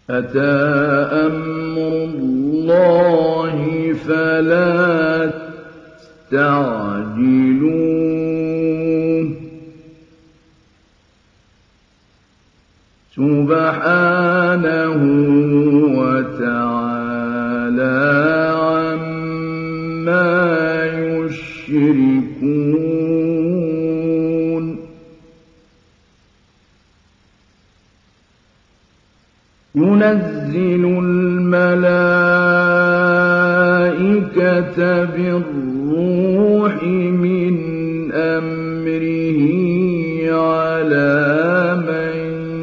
أتى أمر الله فلا تستعجلوه سبحانه وتعالى عما يشركون ينزل الملائكة بالروح من أمره على من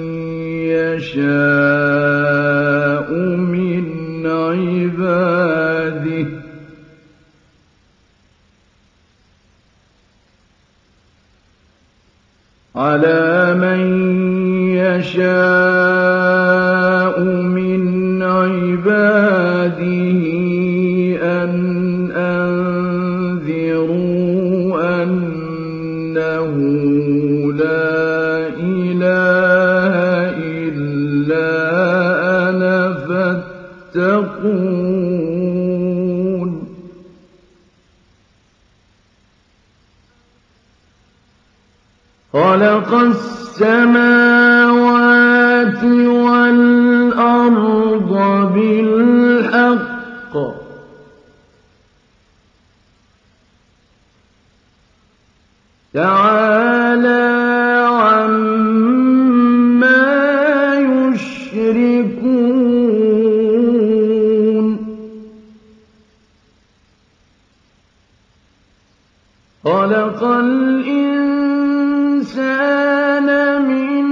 يشاء من عباده أن أنذروا أنه لا إله إلا أنا فاتقون خلق السماوات والأرض بالحق تعالى عما يشركون خلق الإنسان من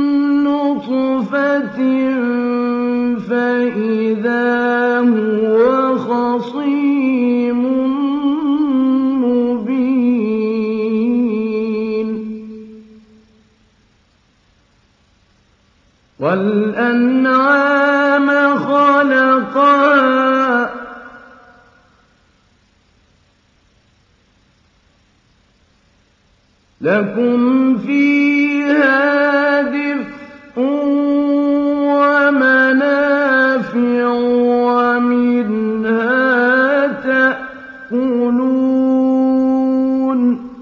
نطفة فإذا هو خصيم مبين والأنعام خلقها لكم فيها دفء ومنافع ومنها تأكلون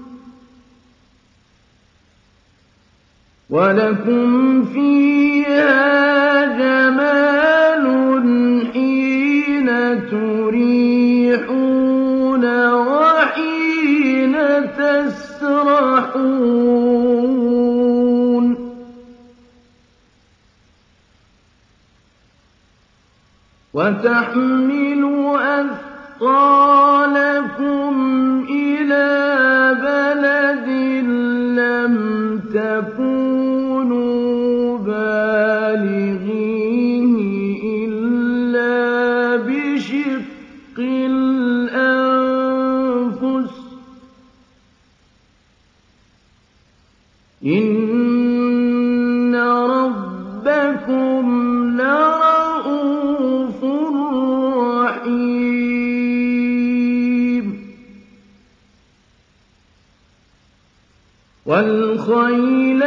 ولكم فيها جمال حين تريحون وحين تسرحون وتحمل أثقالكم إلى بلد لم تكونوا بالغيه إلا بشق الأنفس إن ربكم لرءوف رحيم والخيل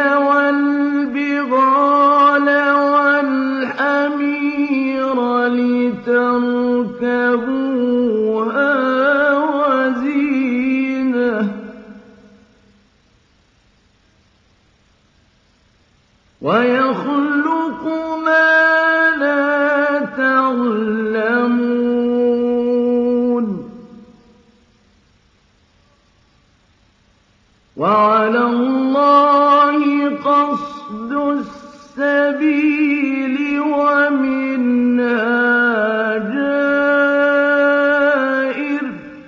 والبغال والحمير لتركبوها وزينة ويخلق ما لا تعلمون وعلى الله قصد السبيل ومنها جائر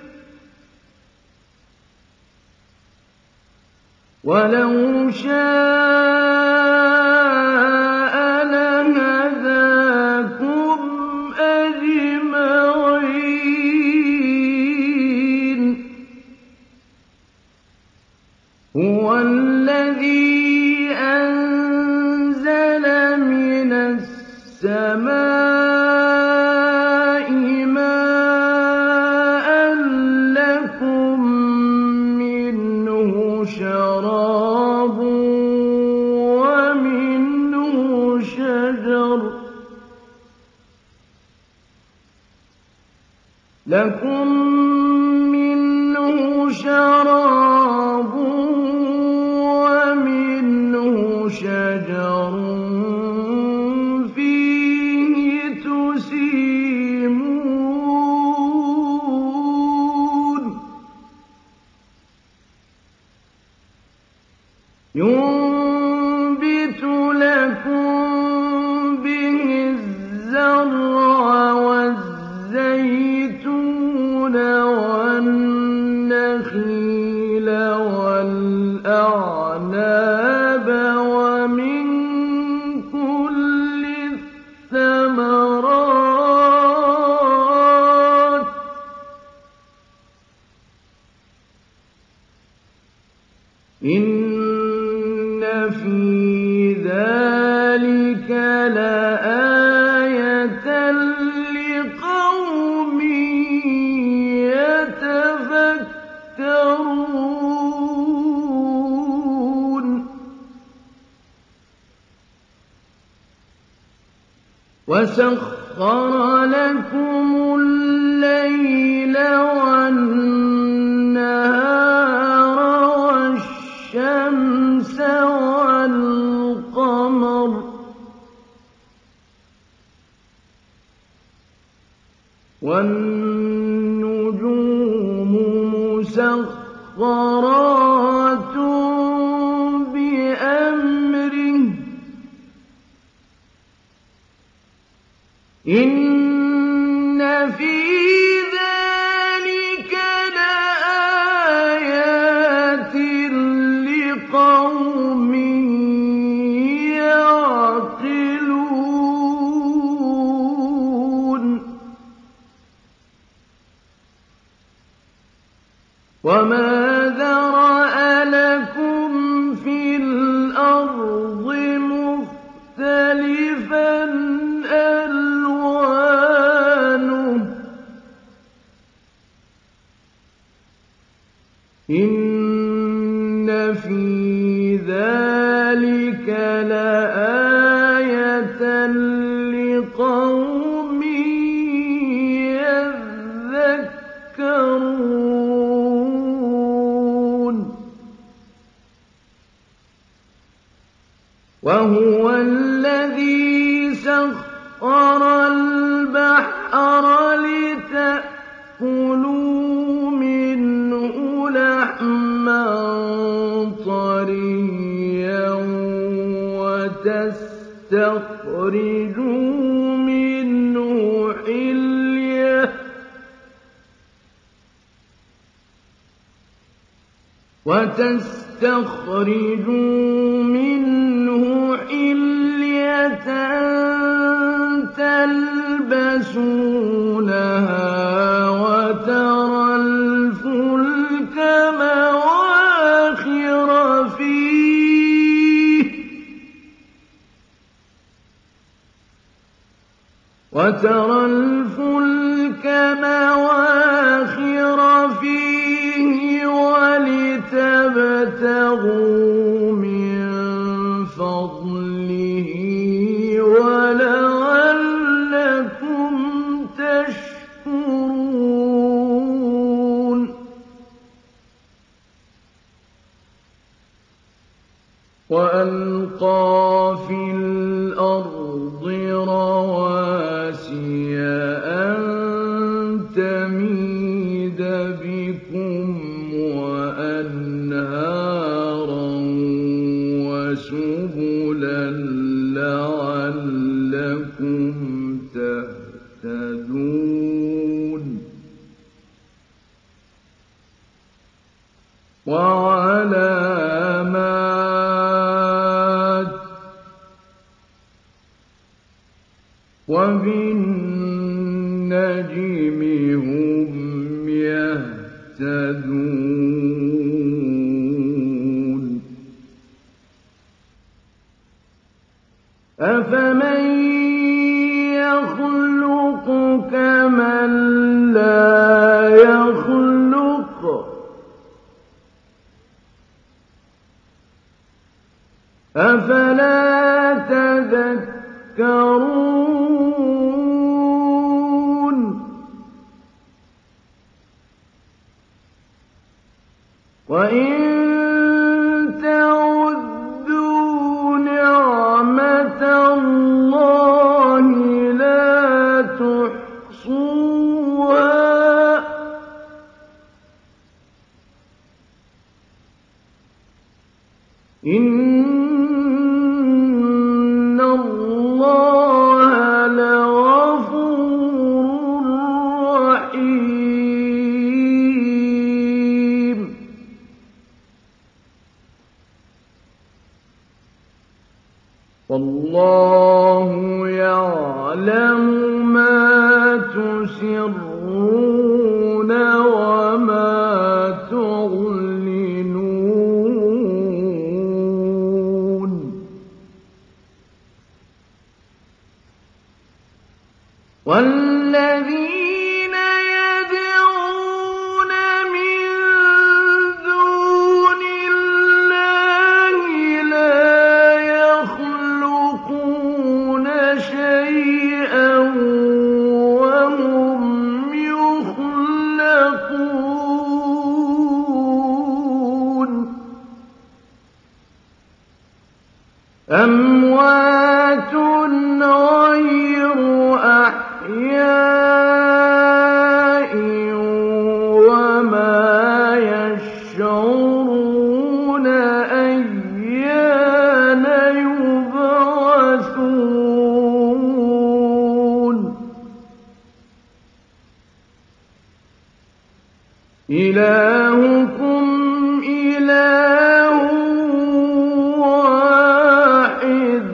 ولو شاء لهداكم أجمعين هو الذي أنزل من السماء ماء لكم منه شراب ومنه شجر لكم منه شراب ومنه شجر فيه تسيمون ينبت لكم به الزرع والزيتون والنخيل والأعناب ومن كل الثمرات إن في ذلك لآية لقوم يتفكرون وسخر لكم الليل والنهار والشمس والقمر والنجوم مسخرات بأمره إن في ذلك لآيات لقوم يعقلون وما ذرأ لكم في الأرض مختلفا ألوانه إن في ذلك لآية لقوم يذكرون وهو الذي سخر البحر لتأكلوا منه لحما طريا وتستخرجوا منه حلية تلبسونها وترى الفلك مواخر فيه ولتبتغوا من فضله ولعلكم تشكرون وألقى في الأرض رواسي أن تميد بكم وأنهارا وسبلا لعلكم تهتدون وعلامات وبالنجم هم يهتدون أفمن يخلق كمن لا يخلق أفلا تذكرون يعلم ما تسرون وما تعلنون والذين يدعون من دون الله لا يخلقون شيئا وهم يخلقون أموات غير أحياء وما يشعرون أيان يبعثون إلهكم إله واحد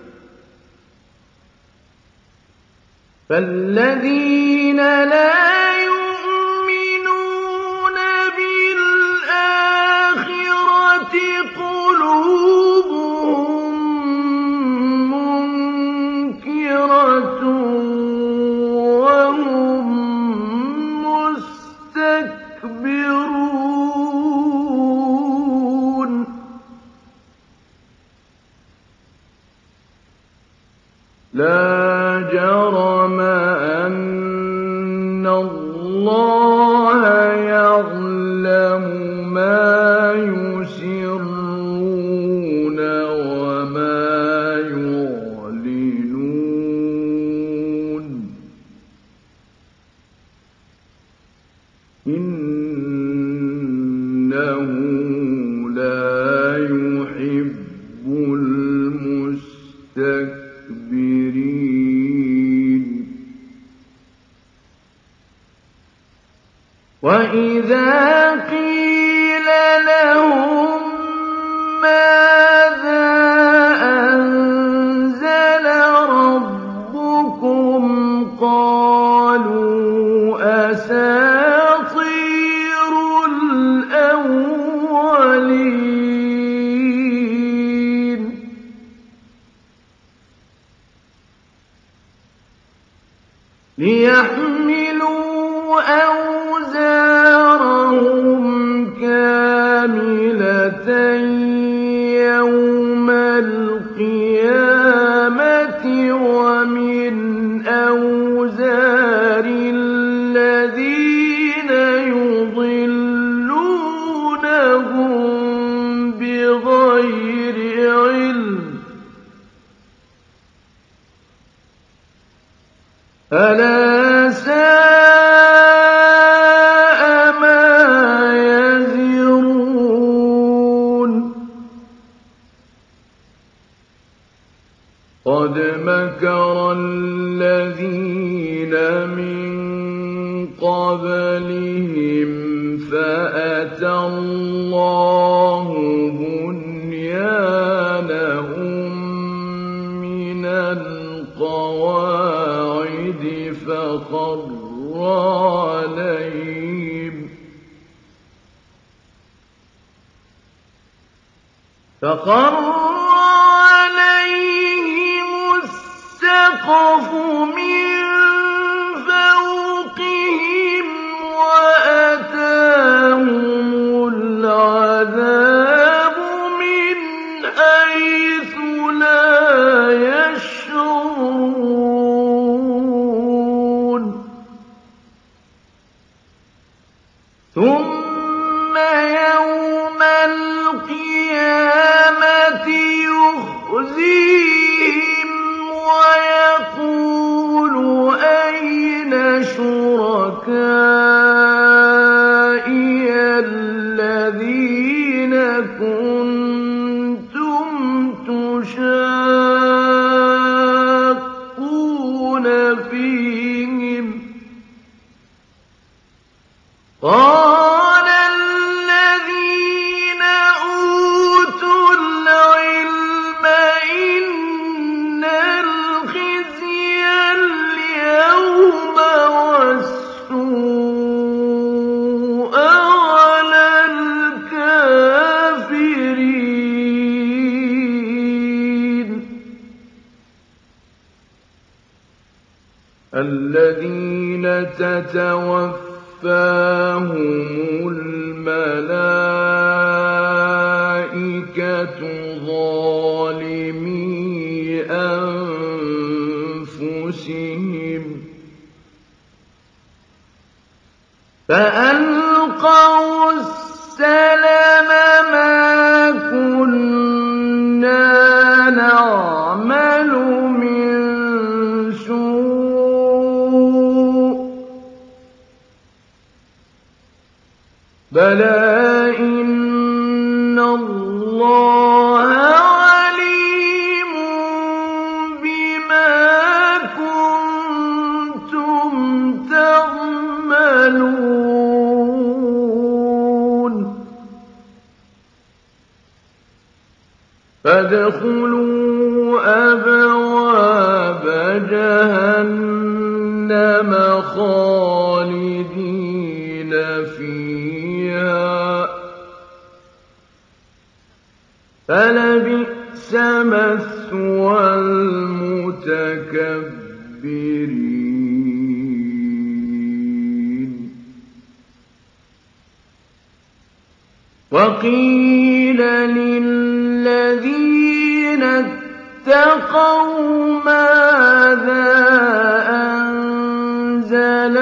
فالذين لا يؤمنون بالآخرة قلوبهم منكرة وهم مستكبرون لا جرم أن الله يعلم ما يسرون وما يعلنون إنه لا يحب المستكبرين وإذا قيل لهم ماذا أنزل ربكم قالوا أساطير الأولين ليحملوا أوزارهم كاملة يوم القيامة ومن أوزار الذين يضلونهم بغير علم ألا ساء ما يزرون قد مكر الذين من قبلهم فأتى الله بنيانهم من القواعد فخر عليهم السقف من فوقهم وأتاهم العذاب من حيث لا يشعرون ثم يوم القيامة يخزيهم ويقول أين شركائي الذين كنتم تشاقون فيهم قال الذين أوتوا العلم إن الخزي الذين تتوفاهم الملائكة ظالمي أنفسهم فألقوا السلم ما كنا نعمل من سوء بلى إن الله عليم بما كنتم تعملون فادخلوا أبواب جهنم خالدين فيها فلبئس مثوى المتكبرين وقيل للذين اتقوا ماذا أنزل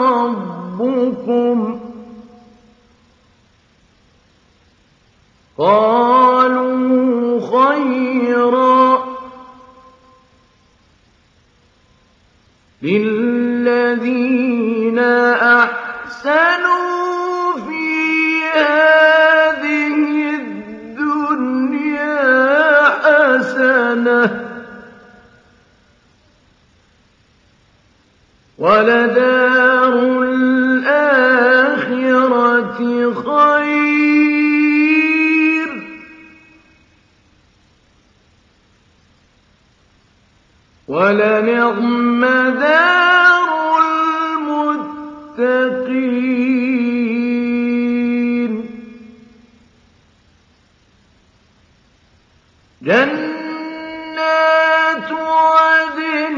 ربكم قالوا خيرا للذين أحسنوا في هذه الدنيا حسنة ولدار الآخرة خير ولنعم دار المتقين جنات عدن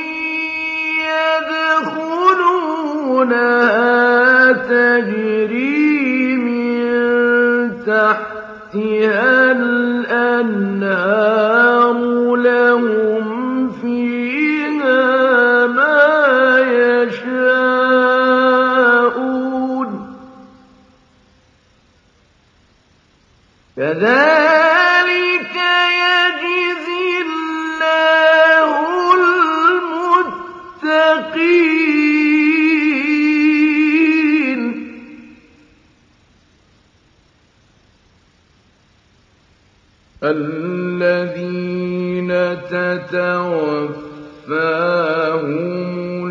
يدخلونها تجري من تحتها الأنهار لهم فيها ما يشاءون كذلك يجزي الله المتقين الذين تتوفاهم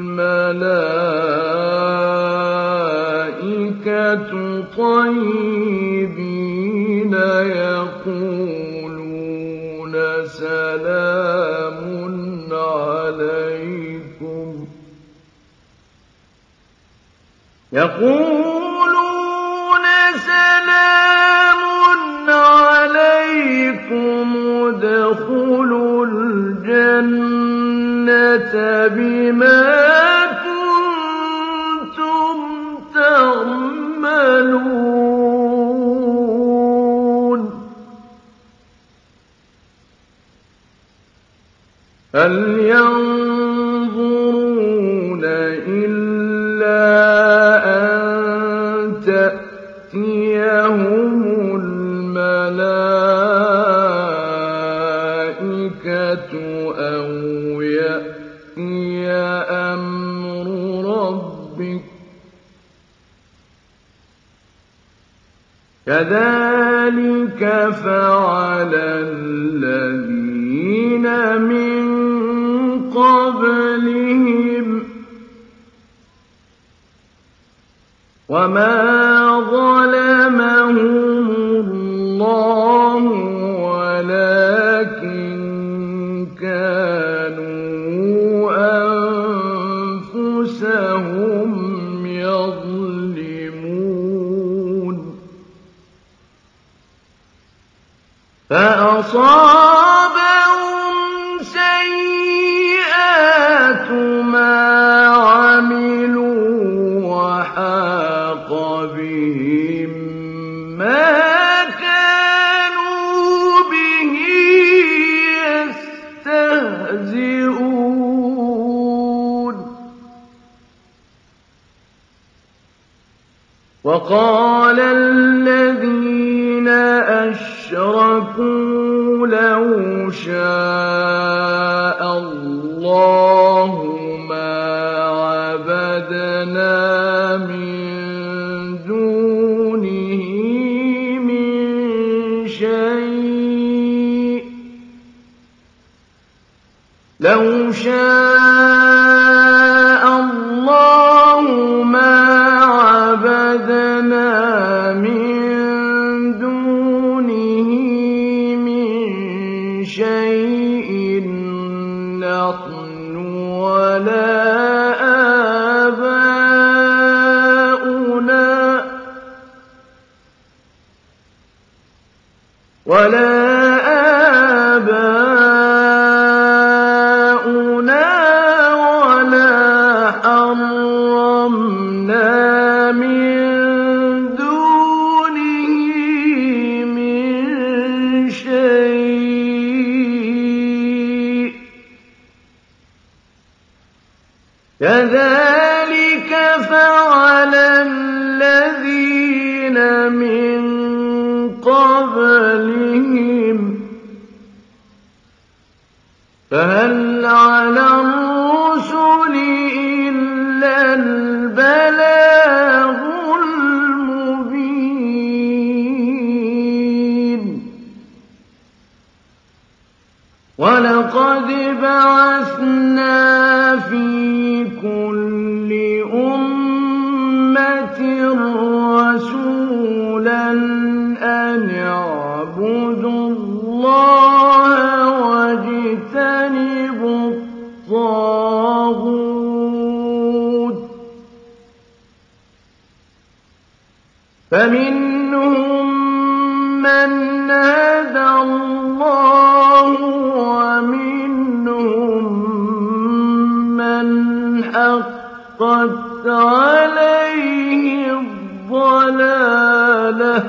الملائكة طيبين يقولون سلام عليكم ادخلوا الجنة بما كنتم تعملون هل ينظرون إلا أن تأتيهم الملائكة أو يأتي أمر ربك كذلك فعل الذين من قبلهم وما ظلمهم الله ولكن كانوا أنفسهم يظلمون فأصابهم سيئات ما وقال الذين أشركوا لو شاء الله ما عبدنا من دونه من شيء لو شاء الله ما عبدنا من دونه من شيء نحن ولا آباؤنا ولا حرمنا من دونه من شيء كذلك فعل الذين من قبلهم فهل على الرسل إلا البلاغ المبين ولقد بعثنا في كل أمة رسولا أن اعبدوا الله واجتنبوا الطاغوت فمنهم من هدى الله ومنهم من حقت عليه الضلالة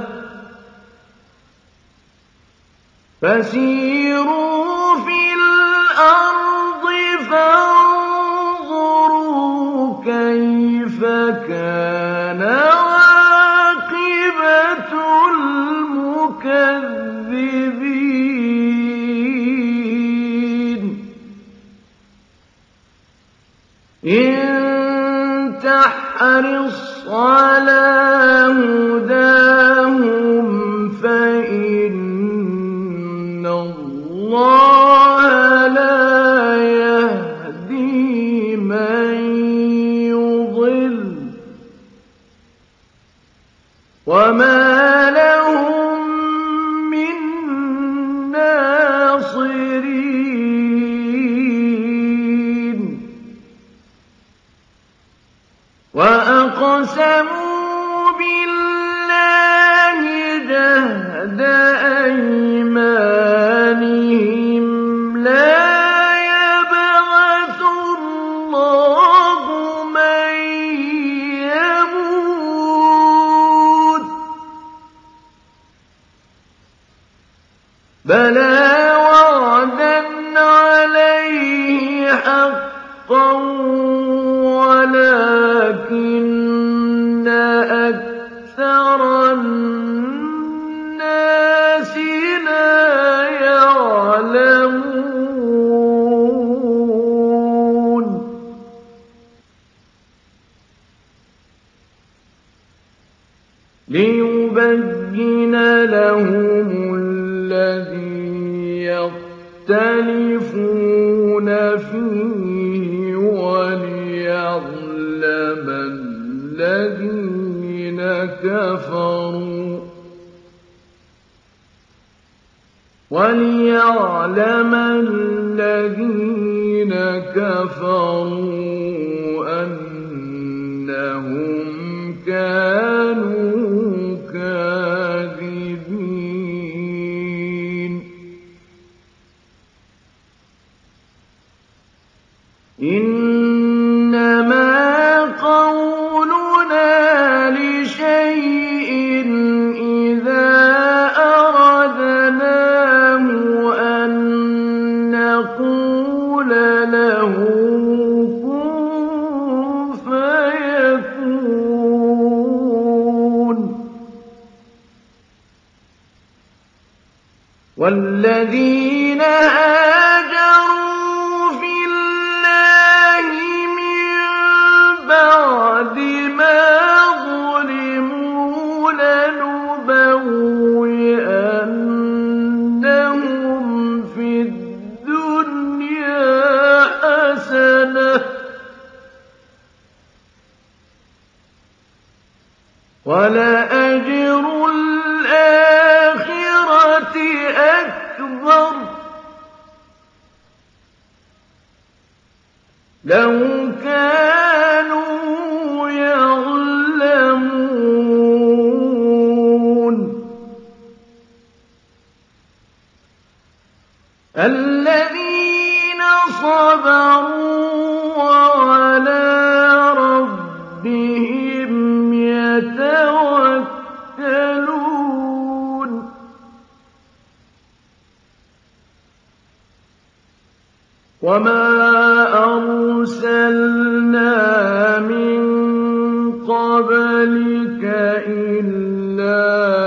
فسيروا في الأرض فانظروا كيف كان عاقبة المكذبين إن تحرص على هداهم فإن الله لا يهدي من يضل وما لهم من ناصرين وأقسموا بالله جهد أيمانهم لا يبعث الله من يموت بلى وعدا عليه حقا ولكن أكثر الناس لا يعلمون ليبين لهم الذي يختلفون فيه وليعلم الذين كفروا أنهم كانوا كاذبين إنما قولنا لشيء إذا أردناه أن نقول له كن فيكون والذين هاجروا في الله من بعد ما ظلموا لنبوئنهم في الدنيا حسنة ولأجر الآخرة أكبر لو كانوا يعلمون الذين صبروا وعلى ربهم يتوكلون وما أرسلنا من قبلك إلا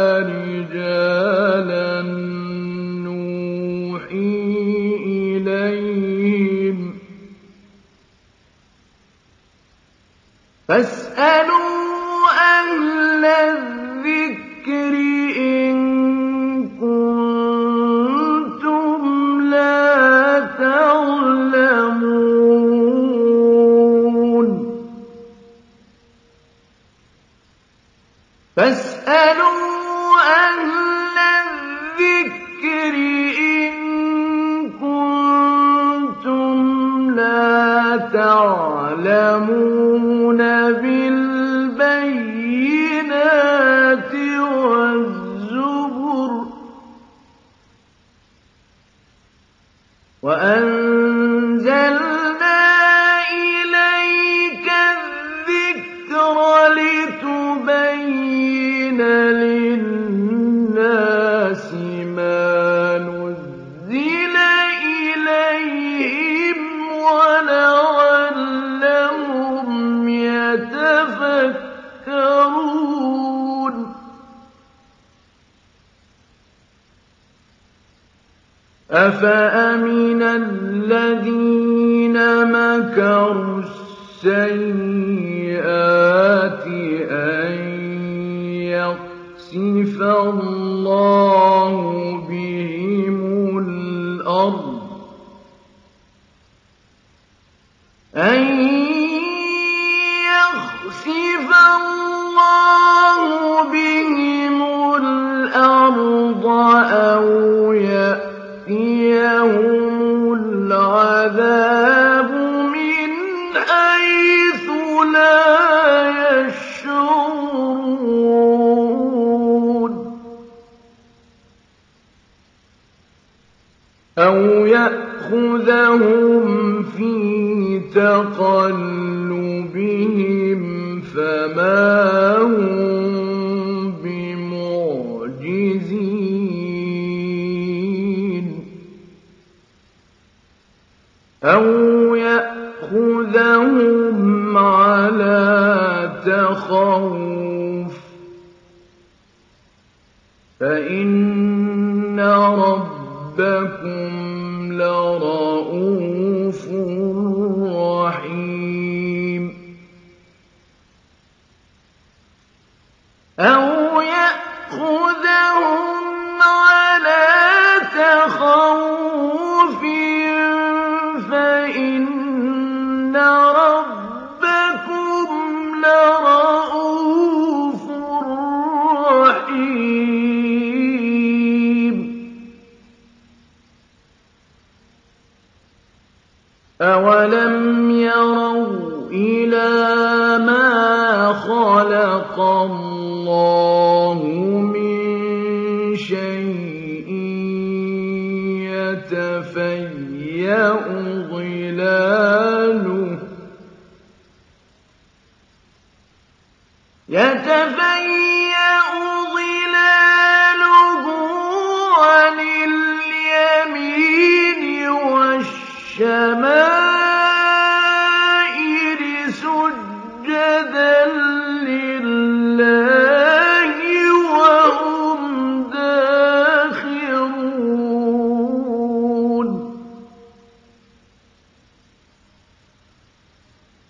رجالا نوحي إليهم فاسألوا أهل الذكر إن كنتم لا تعلمون فاسألوا أهل الذكر إن كنتم لا تعلمون بالبينات والزبر وأنزلنا إليك الذكر لتبين للناس ما نزل إليهم ولعلهم يتفكرون أفأمن الذين مكروا السيئات أن يخسف الله بهم الأرض أو يأتيهم العذاب من حيث لا يشعرون أو يأخذهم في تقلبهم فما هم بمعجزين أو يأخذهم على تخوف فإن ربكم لرؤوف رحيم أو يأخذهم على تخوف فإن ربكم لرؤوف رحيم أولم يروا إلى ما خلق الله من شيء يتفيأ ظلاله عن اليمين والشمائل سجدا لله وهم داخرون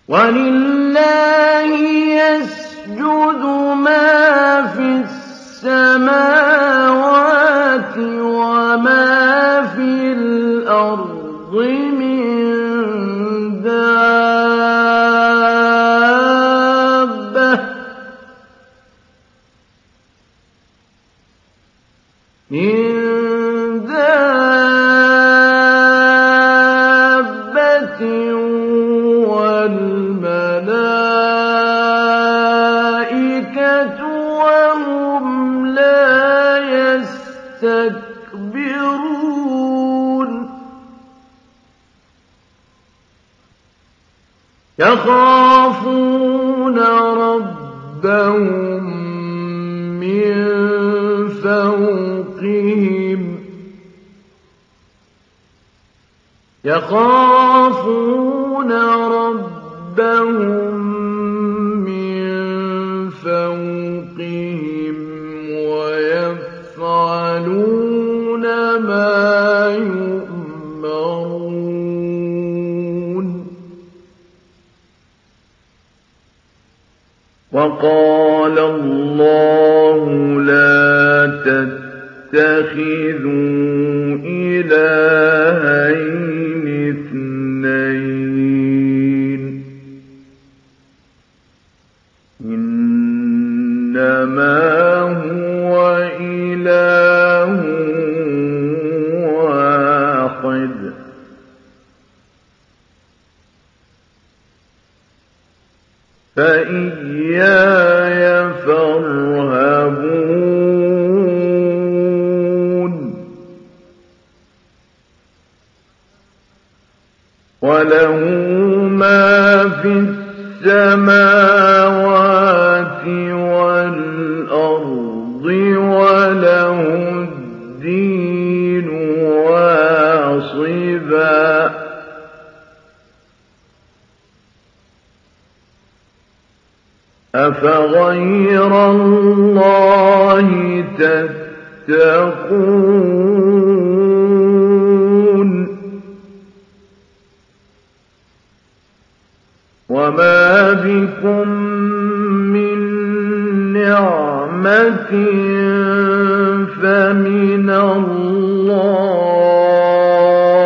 وَلِلَّهِ يَسْجُدُ مَا فِي السَّمَاوَاتِ وَمَا فِي الْأَرْضِ مِن دَابَّةٍ وَالْمَلَائِكَةُ وَهُمْ لَا يَسْتَكْبِرُونَ يَخَافُونَ رَبَّهُم مِّن فَوْقِهِمْ وَيَفْعَلُونَ مَا يُؤْمَرُونَ وَقَالَ اللَّهُ لَا تَتَّخِذُوا إِلَٰهَيْنِ اثْنَيْنِ إِنَّمَا هُوَ إِلَٰهٌ وَاحِدٌ فَإِيَّايَ فَارْهَبُونِ وَلَهُ مَا فِي السَّمَاوَاتِ وَالْأَرْضِ وَلَهُ الدِّينُ وَاصِبًا أَفَغَيْرَ اللَّهِ تَتَّقُونَ وَمَا بِكُم مِّن نِّعْمَةٍ فَمِنَ اللَّهِ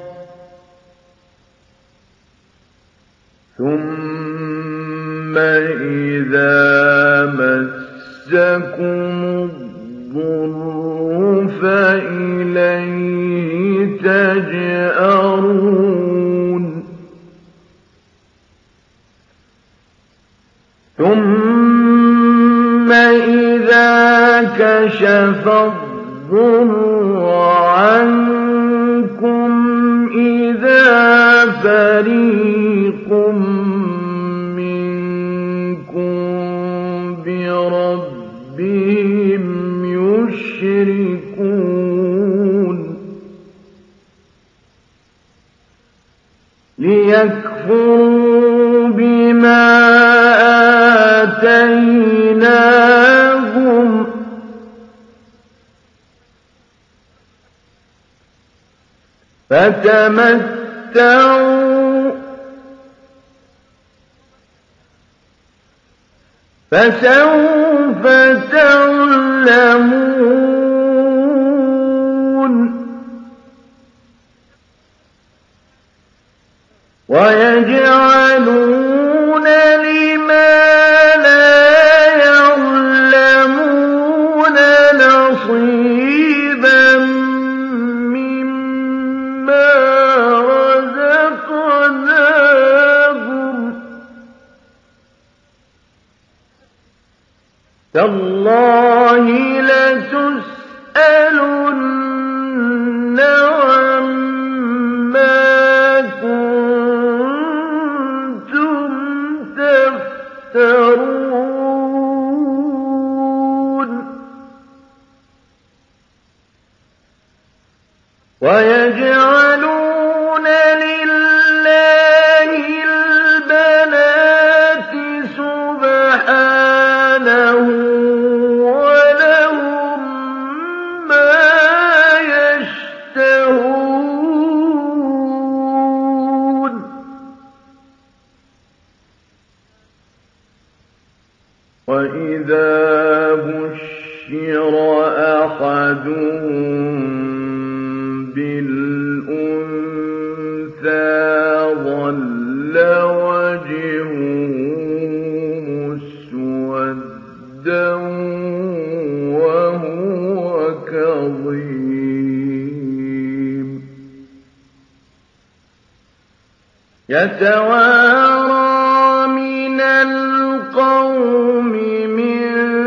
ثُمَّ إِذَا مَسَّكُمُ الضُّرُّ فَإِلَيْهِ تَجْأَرُونَ ثُمَّ إِذَا كَشَفَ الضُّرَّ عَنكُمْ إِذَا فَرِيقٌ مِّنكُم بِرَبِّهِمْ يُشْرِكُونَ لِيَكْفُرُوا بِمَا آتَيْنَاهُمْ فَتَمَتَّعُوا فَسَوْفَ تَعْلَمُونَ وَيَجْعَلُونَ لِمَا لَا يَعْلَمُونَ نَصِيبًا مِّمَّا رَزَقْنَاهُمْ تَاللَّهِ لَتُسْأَلُنَّ عَمَّا كُنتُمْ تَفْتَرُونَ وَيَجْعَلُونَ لِلَّهِ الْبَنَاتِ سُبْحَانَهُ وَلَهُم مَّا وَإِذَا بُشِّرَ أَحَدُهُم بِالْأُنثَىٰ ظَلَّ وَجْهُهُ مُسْوَدًّا وَهُوَ كَظِيمٌ يَتَوَارَىٰ مِنَ الْقَوْمِ مِن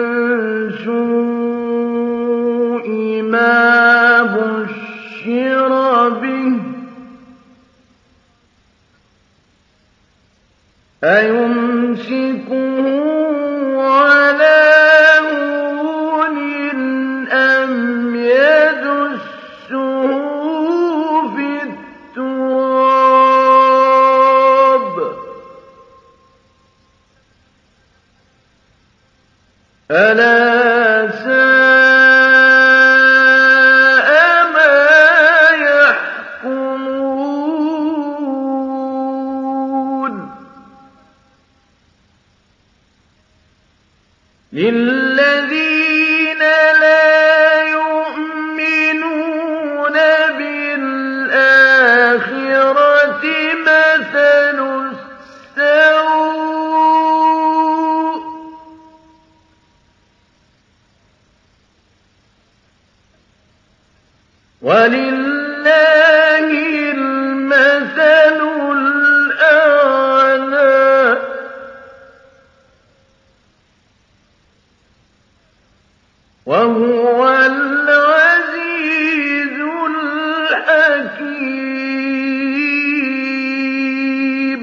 سُوءِ مَا بُشِّرَ بِهِ أَيُمْسِكُهُ عَلَىٰ هُونٍ أَمْ يَدُسُّهُ فِي التُّرَابِ ۗ أَلَا سَاءَ مَا يَحْكُمُونَ لِلَّذِينَ لَا يُؤْمِنُونَ بِالْآخِرَةِ مَثَلُ السَّوْءِ ۖ وَلِلَّهِ الْمَثَلُ الْأَعْلَىٰ ۚ وَهُوَ الْعَزِيزُ الْحَكِيمُ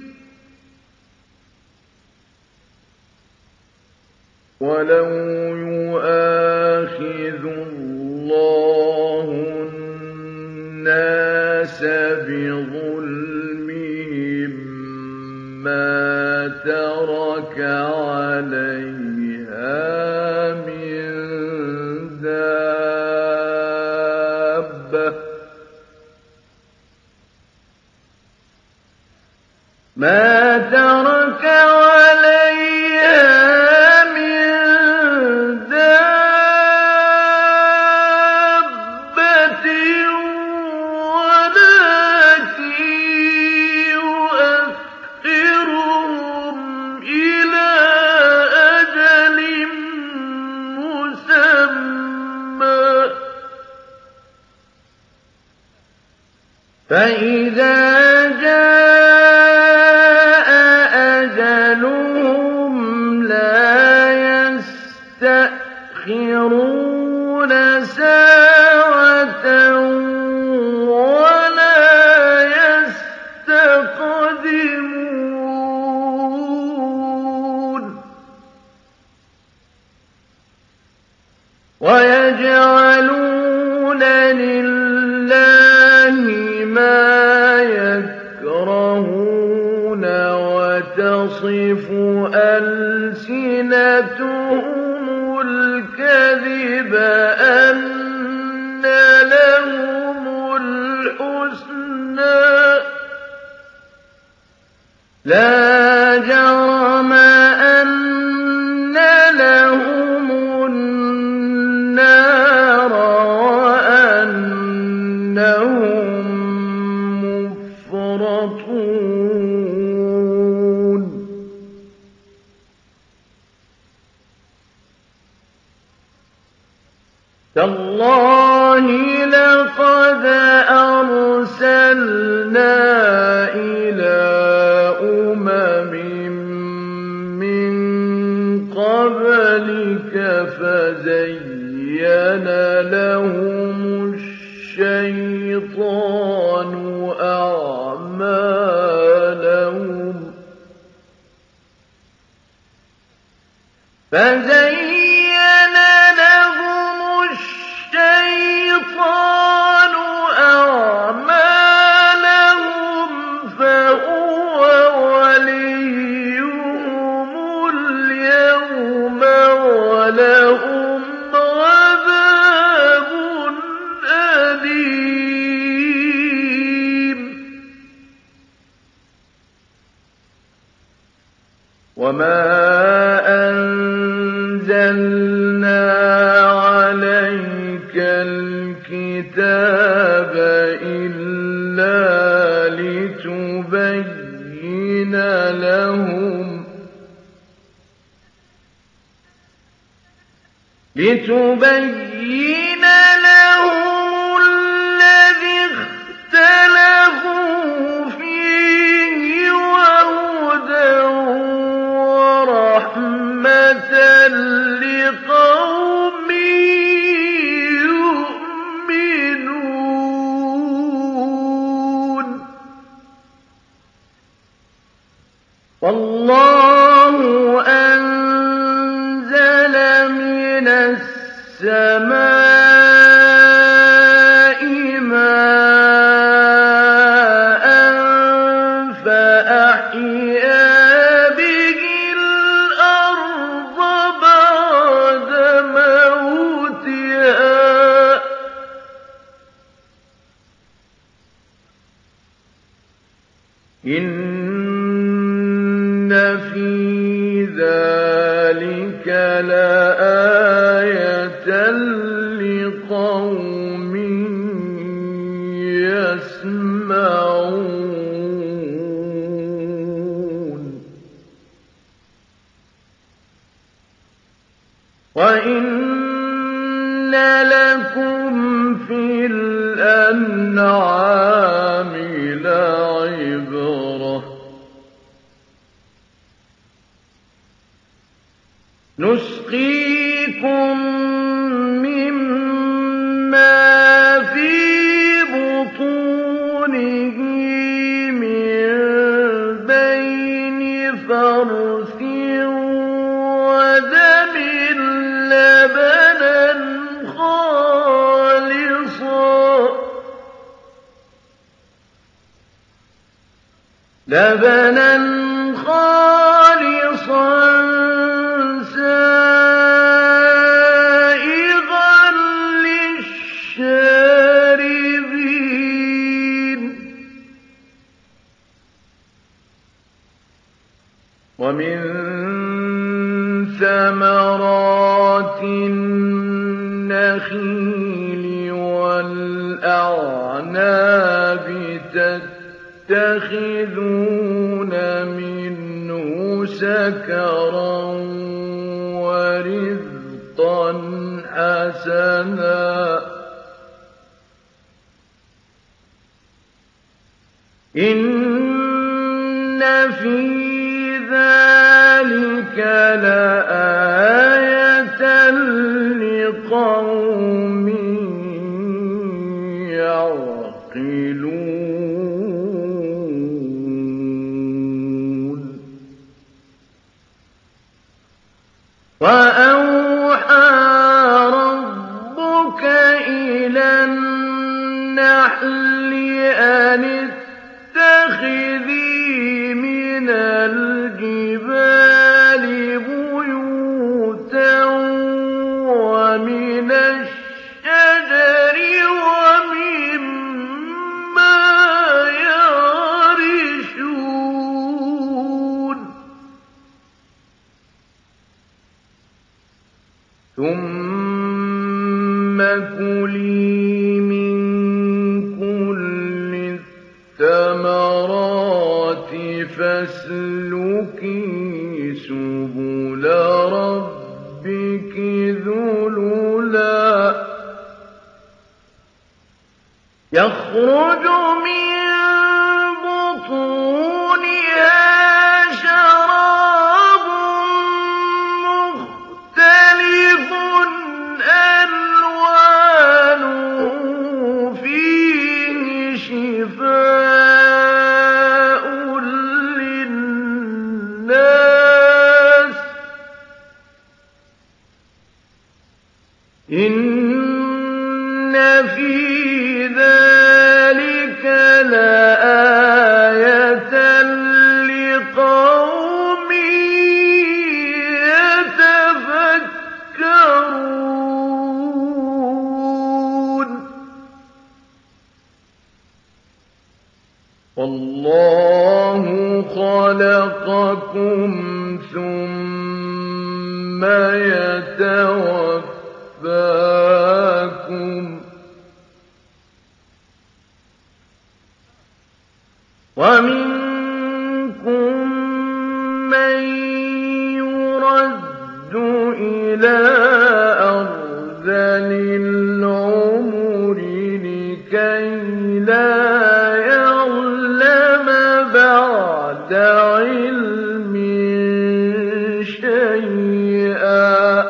وَلَوْ يُؤَاخِذُ اللَّهُ النَّاسَ بِظُلْمِهِم مَّا تَرَكَ عَلَيْهَا مِن دَابَّةٍ وَلَٰكِن يُؤَخِّرُهُمْ إِلَىٰ أَجَلٍ مُّسَمًّى ۖ فَإِذَا جَاءَ أَجَلُهُمْ لَا يَسْتَأْخِرُونَ سَاعَةً وَلَا يَسْتَقْدِمُونَ وَيَجْعَلُونَ لِلَّهِ مَا يَكْرَهُونَ وَتَصِفُ أَلْسِنَتُهُمُ الْكَذِبَ أَنَّ لَهُمُ الْحُسْنَىٰ ۖ لَا جَرَمَ أَنَّ لَهُمُ النَّارَ وَأَنَّهُم مُّفْرَطُونَ تَاللَّهِ لَقَدْ أَرْسَلْنَا إِلَىٰ أُمَمٍ مِّن قَبْلِكَ فَزَيَّنَ لَهُمُ الشَّيْطَانُ أَعْمَالَهُمْ فَهُوَ وَلِيُّهُمُ الْيَوْمَ وَلَهُمْ عَذَابٌ أَلِيمٌ وَمَا الكتاب إلا لتبين لهم الذي اختلفوا فيه وهدى ورحمة لقوم يؤمنون والله أنزل من السماء ماء فأحيا به الأرض بعد موتها إن في ذلك لآية لقوم يسمعون وإن لكم في الأنعام لعبرة نسقيكم مما في بطونه من بين فرث ودم لبنا خالصا سائغا للشاربين ومن ثمرات النخيل والأعناب تتخذون منه سكرا ورزقا حسنا إن في ذلك لآية لقوم يعقلون وأوحى ربك إلى النحل أن اتخذي من الجبال بيوتا ومن الشجر ومما يعرشون ثم كلي من كل الثمرات فاسلكي سبل ربك ذللا يخرج من بطونها شراب مختلف ألوانه فيه شفاء للناس إن في ذلك لآية لقوم يتفكرون والله خلقكم ثم يتوفاكم وَمِنكُم مَّن يُرَدُّ إِلَىٰ أَرْذَلِ الْعُمُرِ لِكَيْ لَا يَعْلَمَ بَعْدَ عِلْمٍ شَيْئًا ۚ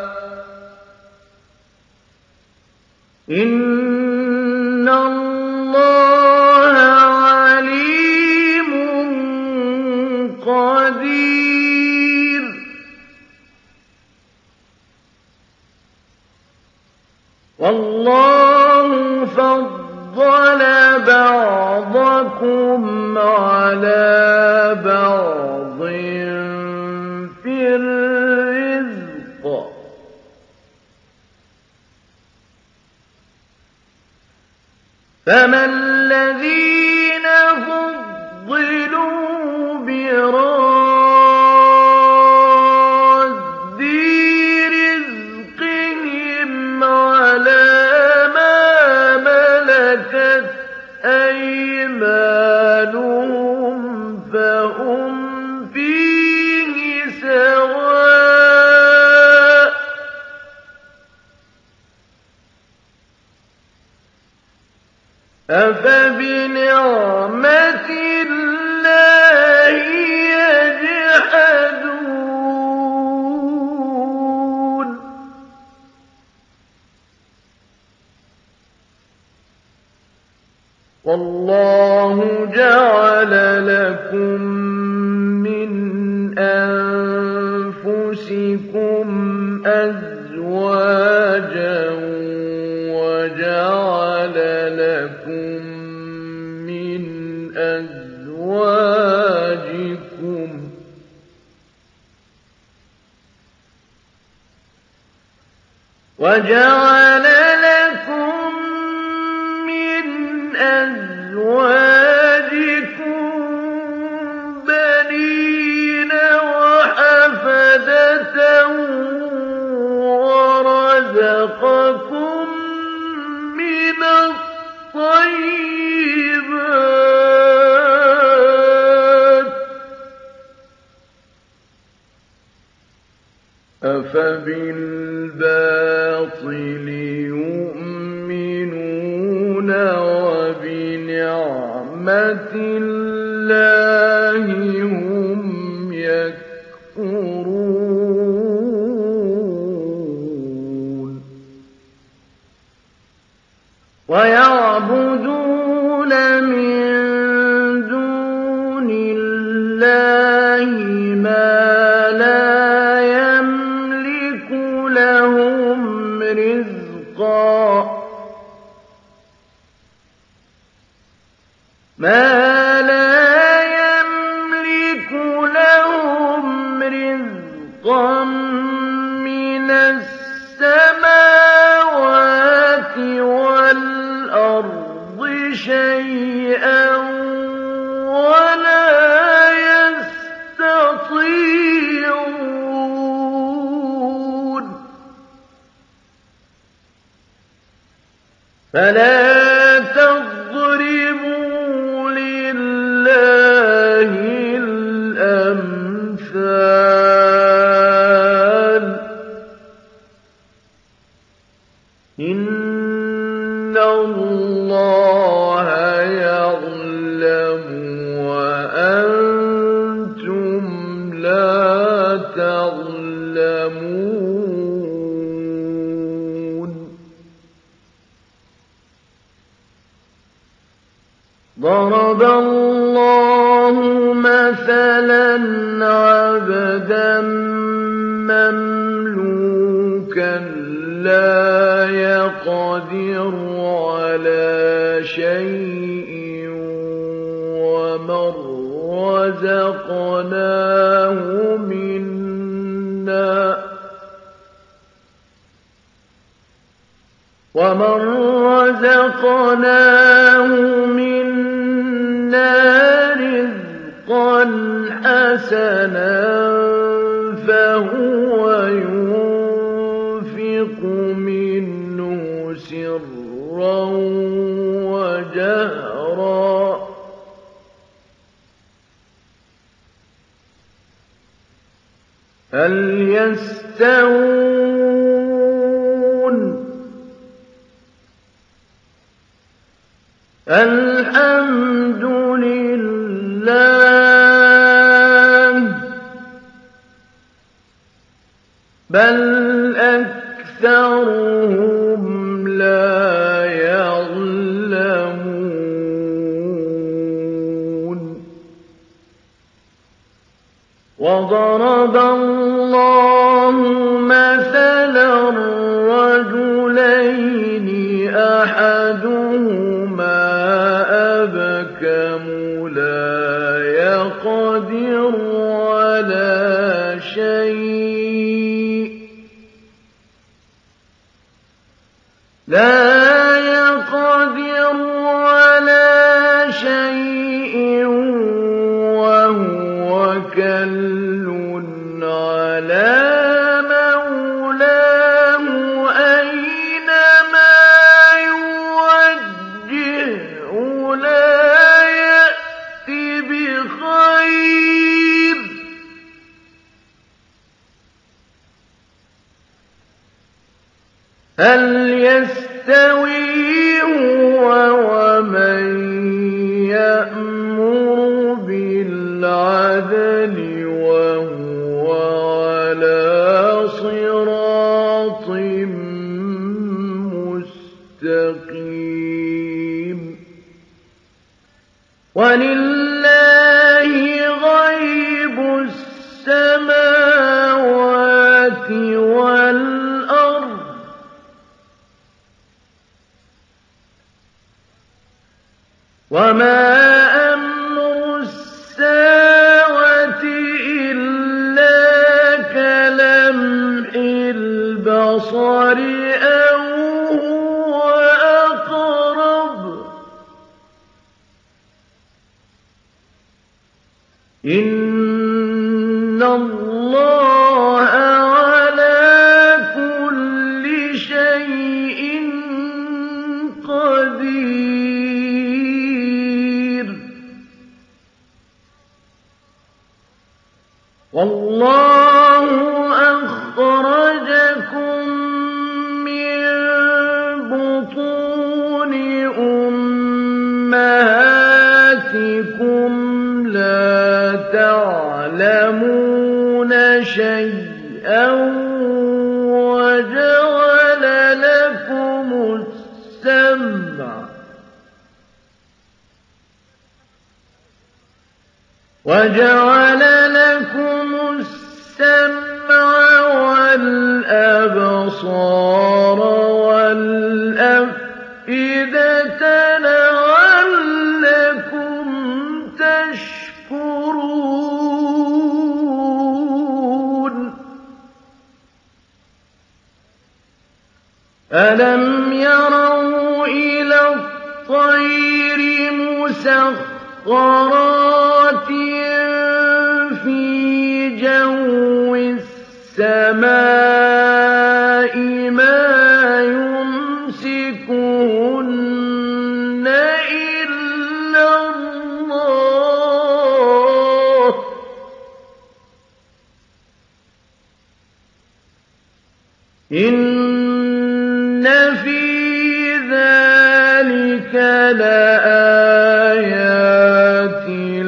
إِنَّ اللَّهَ عَلِيمٌ قَدِيرٌ. وَاللَّهُ فَضَّلَ بَعْضَكُمْ عَلَىٰ بَعْضٍ فِي الرِّزْقِ ۚ فَمَا الَّذِينَ فُضِّلُوا بِرَادِّي رِزْقِهِمْ عَلَىٰ مَا مَلَكَتْ أَيْمَانُهُمْ فَهُمْ فِيهِ سَوَاءٌ ۚ أَفَبِنِعْمَةِ اللَّهِ يَجْحَدُونَ وَاللَّهُ جَعَلَ لَكُم مِّنْ أَنفُسِكُمْ أَزْوَاجًا وَجَعَلَ لَكُم مِّنْ أَزْوَاجِكُمْ بَنِينَ وَحَفَدَةً وَرَزَقَكُم مِّنَ الطَّيِّبَاتِ ۚ أَفَبِالْبَاطِلِ يُؤْمِنُونَ وَبِنِعْمَةِ اللَّهِ هُمْ يَكْفُرُونَ وَيَعْبُدُونَ مِن دُونِ اللَّهِ مَا لَا يَمْلِكُ لَهُمْ رِزْقًا مِّنَ السَّمَاوَاتِ وَالْأَرْضِ شَيْئًا وَلَا يَسْتَطِيعُونَ فَلَا تَضْرِبُوا لِلَّهِ الْأَمْثَالَ ۚ إِنَّ اللَّهَ يَعْلَمُ وَأَنتُمْ لَا تَعْلَمُونَ ضَرَبَ اللَّهُ مَثَلًا عَبْدًا مَّمْلُوكًا لَّا يَقْدِرُ عَلَىٰ شَيْءٍ وَمَن رَّزَقْنَاهُ مِنَّا رِزْقًا حَسَنًا فَهُوَ يُنفِقُ مِنْهُ سِرًّا وَجَهْرًا هل يستوون الحمد لله بل أكثرهم لا يعلمون وضرب الله مثلا رجلين أحدهما أبكم لا يقدر على شيء وهو كل على مولاه أينما يوجهه لا يأتي بخير هل يستوي هو ومن يأمر بالعدل وهو على صراط مستقيم ولله غيب السماوات والأرض وما أمر الساعة إلا كلمح البصر أو هو أقرب إن الله على كل شيء قدير والله أخرجكم من بطون أمهاتكم لا تعلمون شيئا وجعل لكم السمع والأبصار والأفئدة لعلكم تشكرون ألم يروا إلى الطير مسخرات في جو السماء ما يمسكهن إلا الله إن في ذلك لآيات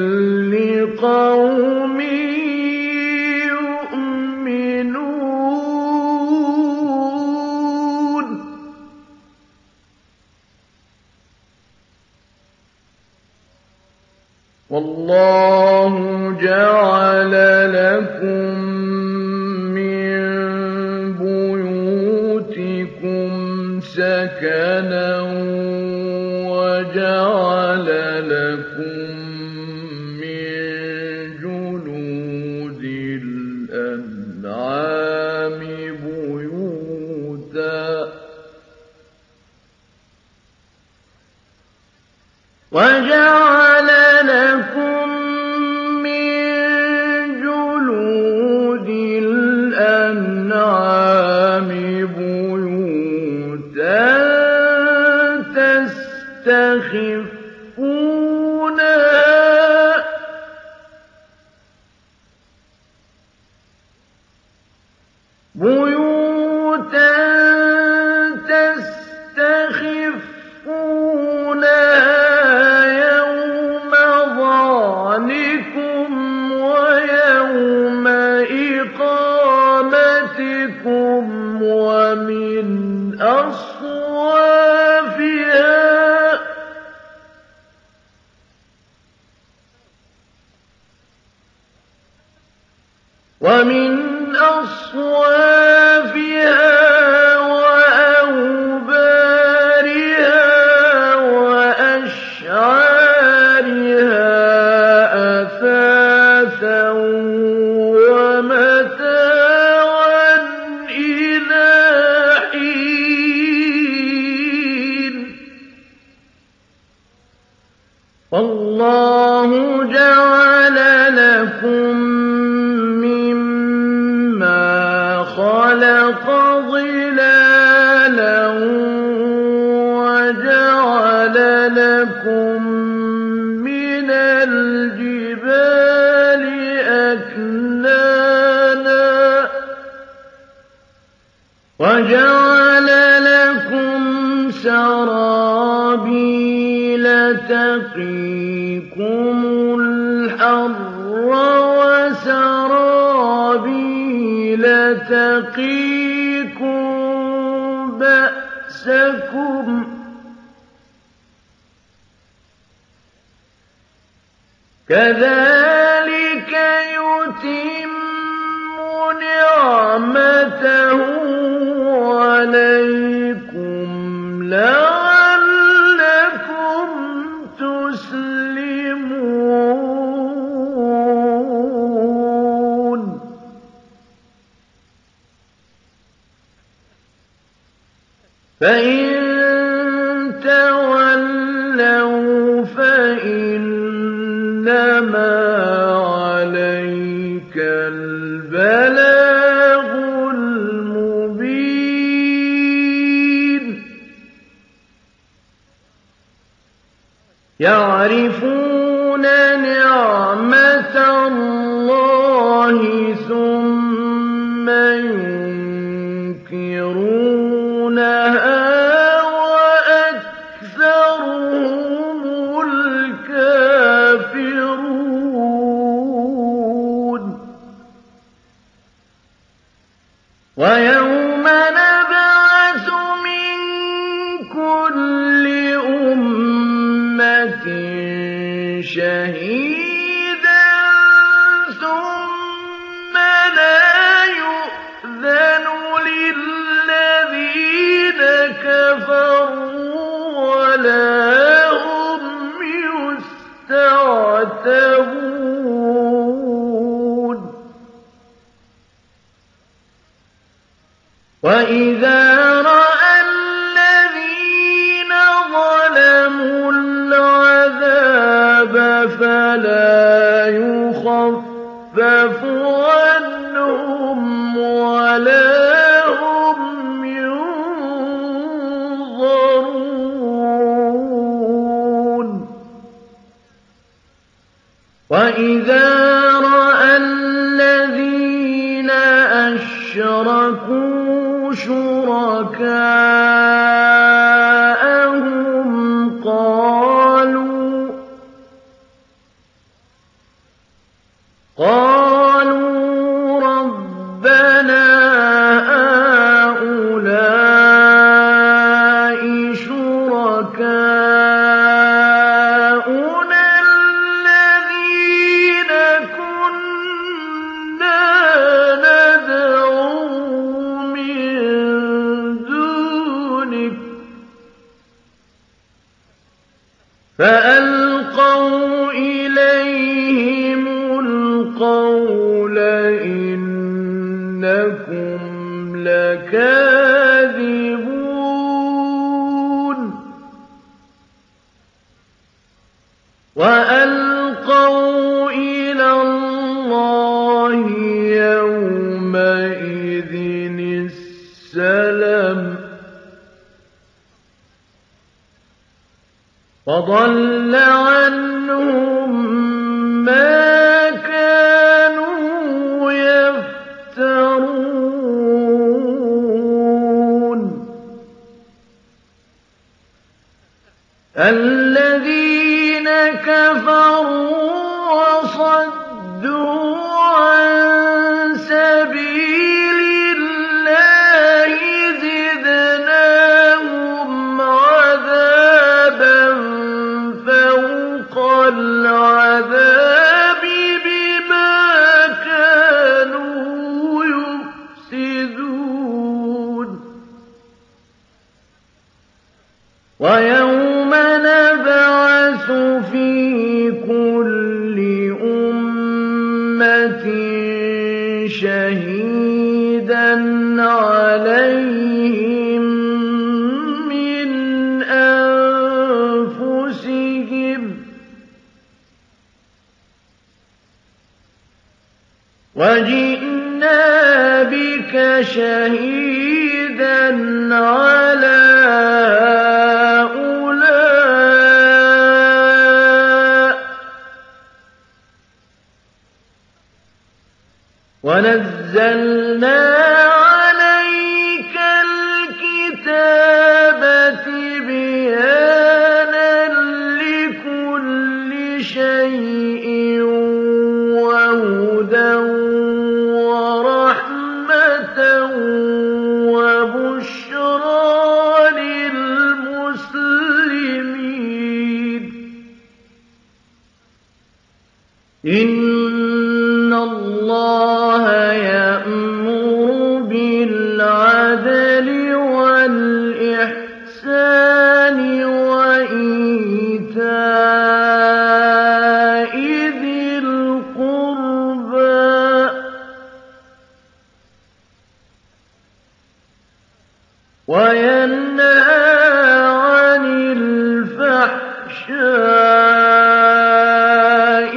لقوم يؤمنون والله جعل لكم من بيوتكم سكنا وجعل لكم من جلود الأنعام بيوتا وجعل لكم من جلود الأنعام بيوتا تستخفونها بُيُوتًا تَسْتَخِفُّونَهَا يَوْمَ ظَعْنِكُمْ وَيَوْمَ إِقَامَتِكُمْ وَمِنْ أَصْوَافِهَا وَأَوْبَارِهَا وَأَشْعَارِهَا أَثَاثًا وَمَتَاعًا إِلَىٰ حِينٍ وَاللَّهُ جَعَلَ لَكُم خَلَقَ ظِلَالًا وَجَعَلَ لَكُم مِّنَ الْجِبَالِ أَكْنَانًا وَجَعَلَ لَكُمْ سَرَابِيلَ تَقِيكُمُ الْحَرَّ وَسَرَابِيلَ تَقِيكُم بَأْسَكُمْ ۚ كَذَٰلِكَ يُتِمُّ نِعْمَتَهُ عَلَيْكُمْ لَعَلَّكُمْ تُسْلِمُونَ فَإِن تَوَلَّوْا فَإِنَّمَا عَلَيْكَ الْبَلَاغُ الْمُبِينُ يَعْرِفُونَ نِعْمَتَ اللَّهِ ثُمَّ يُنكِرُونَهَا وَأَكْثَرُهُمُ الْكَافِرُونَ وَيَوْمَ نَبْعَثُ مِن كُلِّ أُمَّةٍ شَهِيدًا ثُمَّ لَا يُؤْذَنُ لِلَّذِينَ كَفَرُوا وَلَا هُمْ يُسْتَعْتَبُونَ وَإِذَا رَأَى الَّذِينَ ظَلَمُوا الْعَذَابَ فَلَا يُخَفَّفُ عَنْهُمْ وَلَا هُمْ يُنظَرُونَ وَإِذَا رَأَى الَّذِينَ أَشْرَكُوا شُرَكَاءَهُمْ قَالُوا رَبَّنَا هَٰؤُلَاءِ شُرَكَاؤُنَا الَّذِينَ كُنَّا نَدْعُو مِن دُونِكَ فَأَلْقَوْا إِلَيْهِمُ الْقَوْلَ إِنَّكُمْ لَكَاذِبُونَ وَأَلْقَوْا إِلَى اللَّهِ يَوْمَئِذٍ السَّلَمَ وَضَلَّ عَنْهُم مَّا كَانُوا يَفْتَرُونَ الذين كفروا وصدوا عن سبيل الله زدناهم عذابا فوق العذاب بما كانوا يفسدون ويوم نبعث في كل أمة شهيدا عليهم من أنفسهم وجئنا بك شهيدا على ونزلنا عليك الكتاب تبيانا لكل شيء وهدى ورحمة وبشرى للمسلمين إن الله يأمر بالعدل والإحسان وإيتاء ذي القربى وينهى عن الفحشاء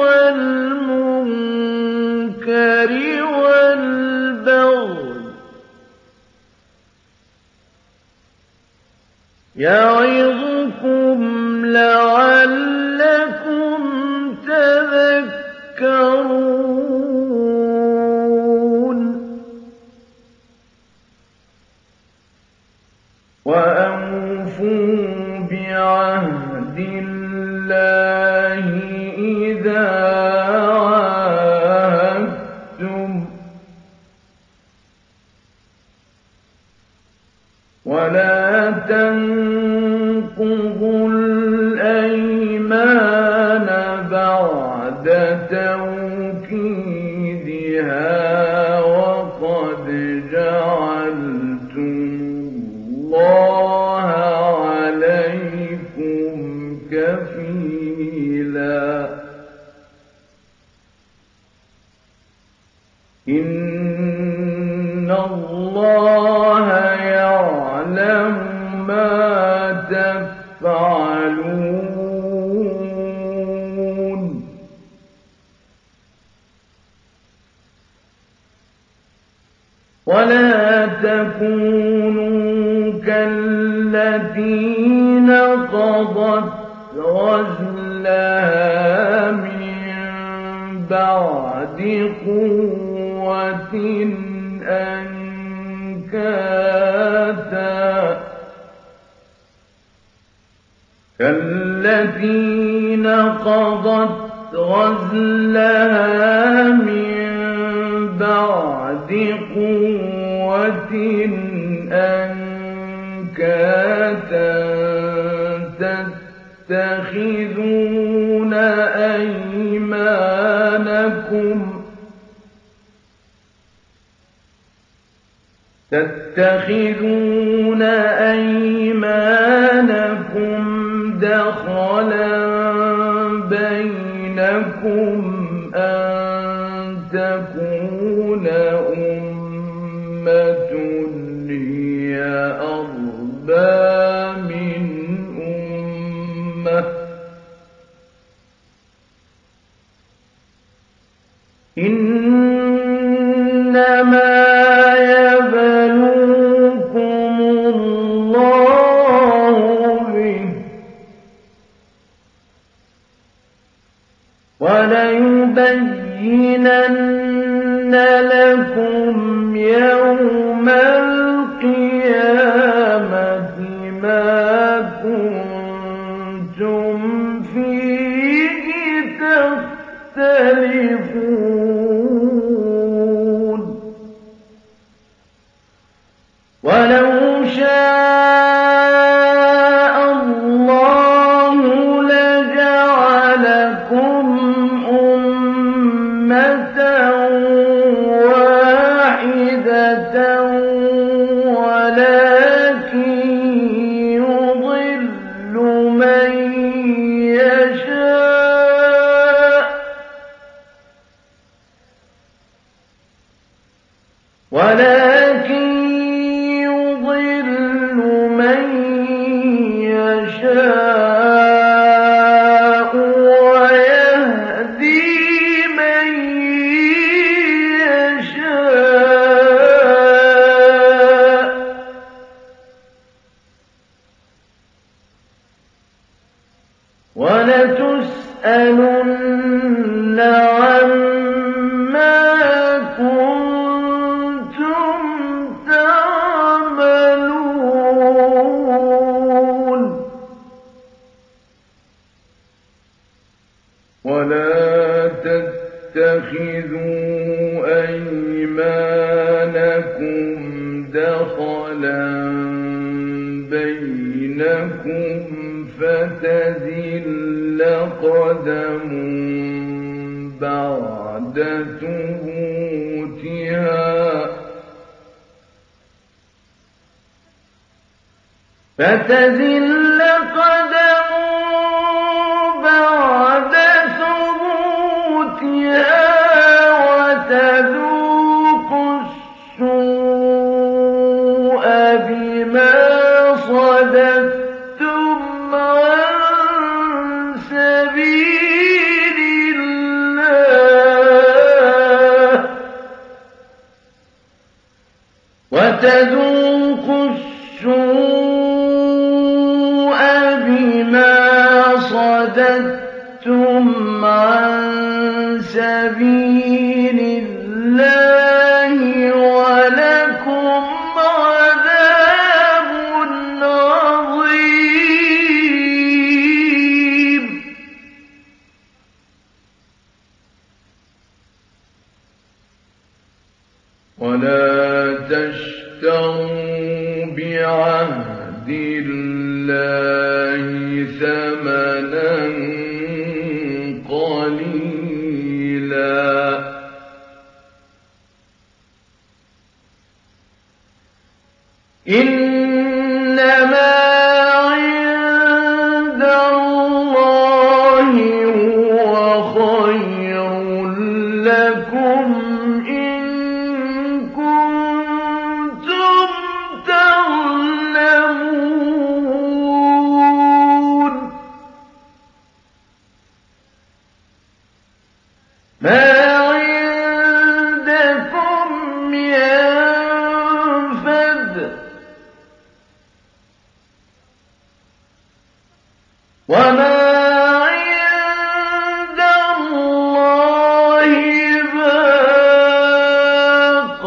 والمنكر والبغي يعظكم لعلكم تذكرون وأوفوا بعهد الله إذا عاهدتم ولا تنقضوا الأيمان بعد توكيدها وقد جعلتم الله عليكم كفيلا إن الله يعلم ما تفعلون ولا تكونوا كالتي نقضت غزلها من بعد قوة أنكاثا كالتي نقضت غزلها من بعد قوة أنكاثا تتخذون أيمانكم دخلا بينكم أن تكون أمة هي أربى من أمة إنما يبلوكم الله به وليبينن لكم يوم القيامة ما كنتم واحدة ولكن يضل من يشاء ويهدي من يشاء ولتسألن عما كنتم تعملون ولا تتخذوا أيمانكم دخلا بينكم فتزل قدم بعد ثبوتها وتذوقوا السوء بما صددتم عن سبيل الله وتذوقوا السوء بما صددتم عن سبيل الله ولكم عذاب عظيم ولا تشتروا بعهد الله ثمنا قليلا إنما عند الله هو خير لكم إن كنتم تعلمون ما عندكم ينفد وما عند الله باق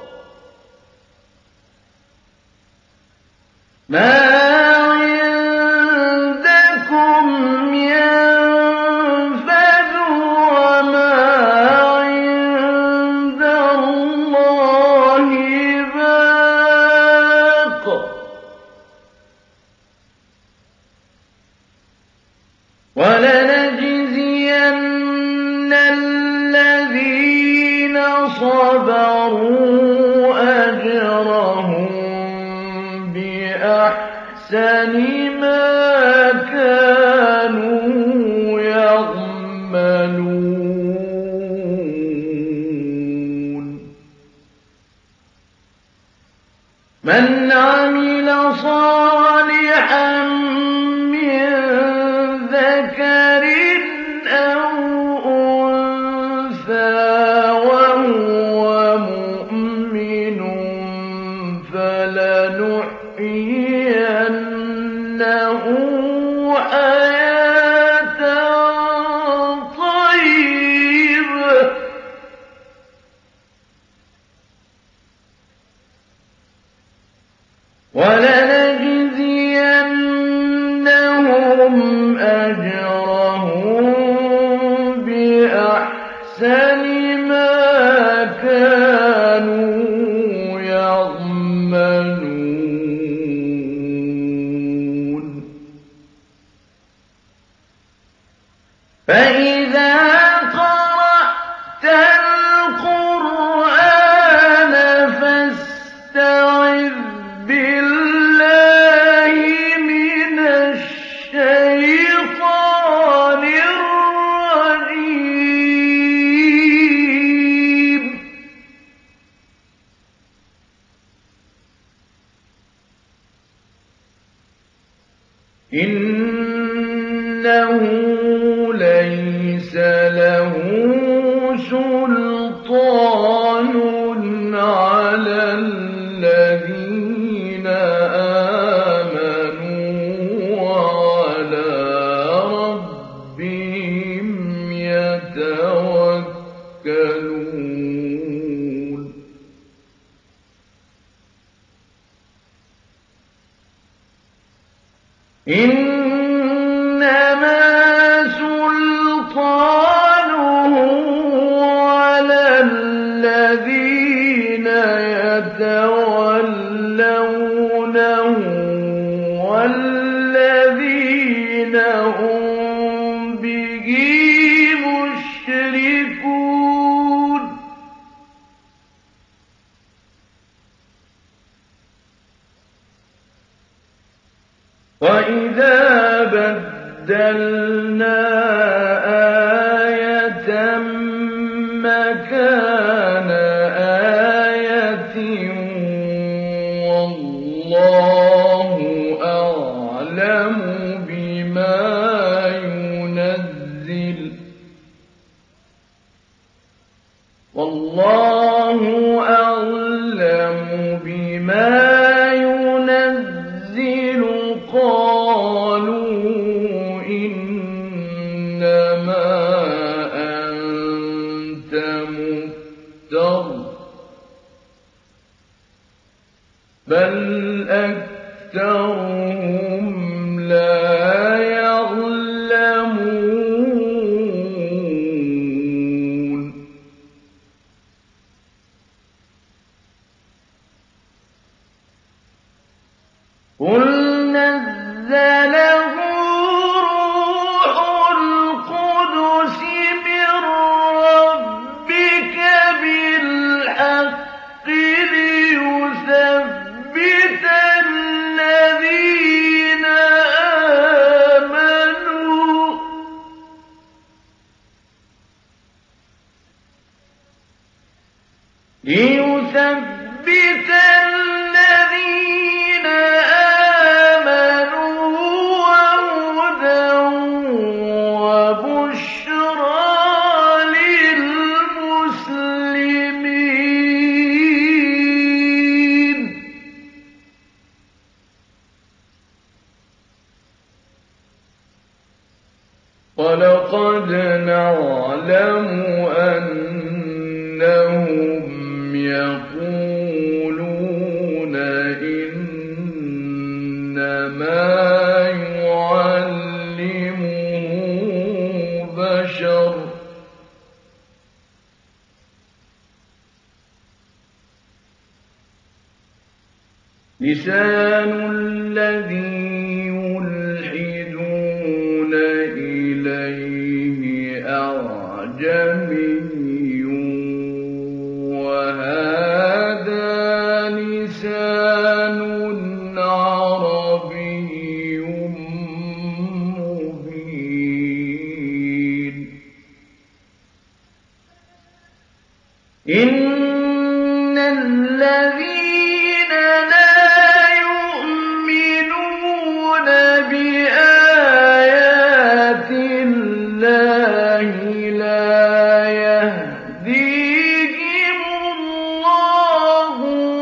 ما عندكم ينفد وما عند الله باق ولنجزين الذين صبروا أجرهم بأحسن ما كانوا يعملون من عمل صالحا من ذكر أو أنثى وهو مؤمن فلنحيينه حياة طيبة ولنجزينهم أجرهم بأحسن ما كانوا يعملون فإذا قرأت إنه ليس له سلطان على الذين آمنوا وعلى ربهم يتوكلون إنما سلطانه على الذين يتولونه والذين هم به مشركون وإذا بدلنا آية مكان آية والله أعلم بما ينزل قالوا إنما أنت مفتر بل أكثرهم لا يعلمون قل نزله روح القدس من ربك بالحق ليثبت الذين آمنوا وهدى وبشرى للمسلمين ولقد نعلم أنهم يقولون إنما يعلمه بشر لسان الذي يلحدون إليه أعجمي وهذا لسان عربي مبين إن الذين لا يؤمنون بآيات الله لا يهديهم الله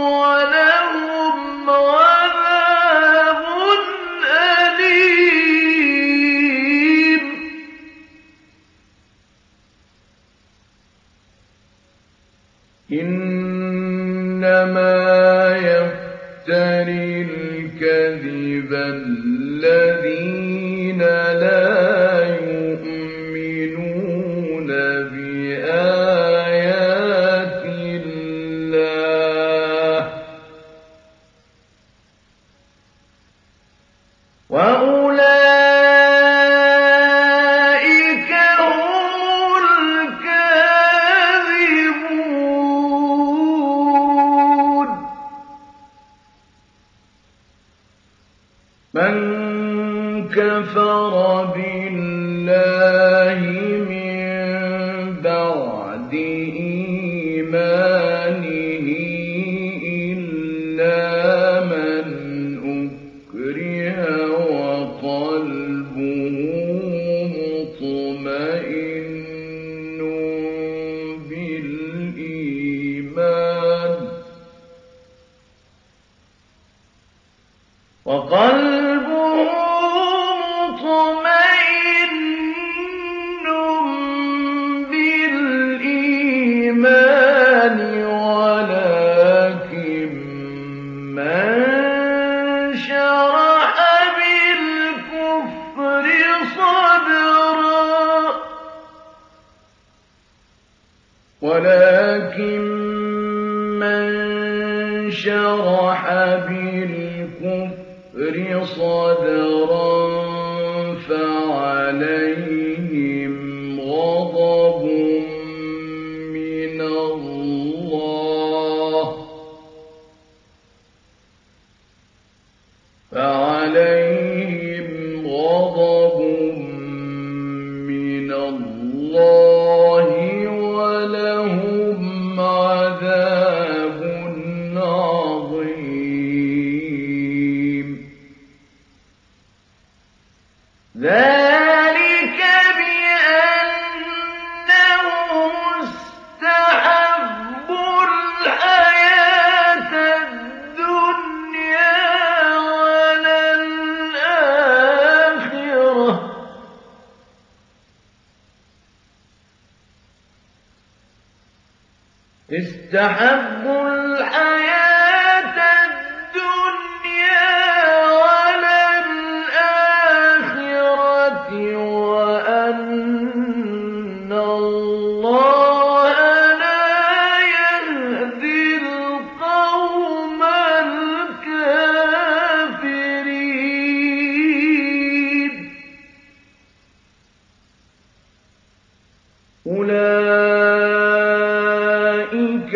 ولهم عذاب أليم إنما يفتري الكذب الذين لا يؤمنون بآيات الله وأولئك هم الكاذبون من كفر بالله من بعد إيمانه إلا من أكره وقلبه وقلبه مطمئن بالإيمان ولكن من شرح بالكفر صدرا فعليهم غضب من الله ولهم عذاب عظيم. ذلك بأنهم استحبوا الحياة الدنيا على الآخرة وأن الله لا يهدي القوم الكافرين. أولئك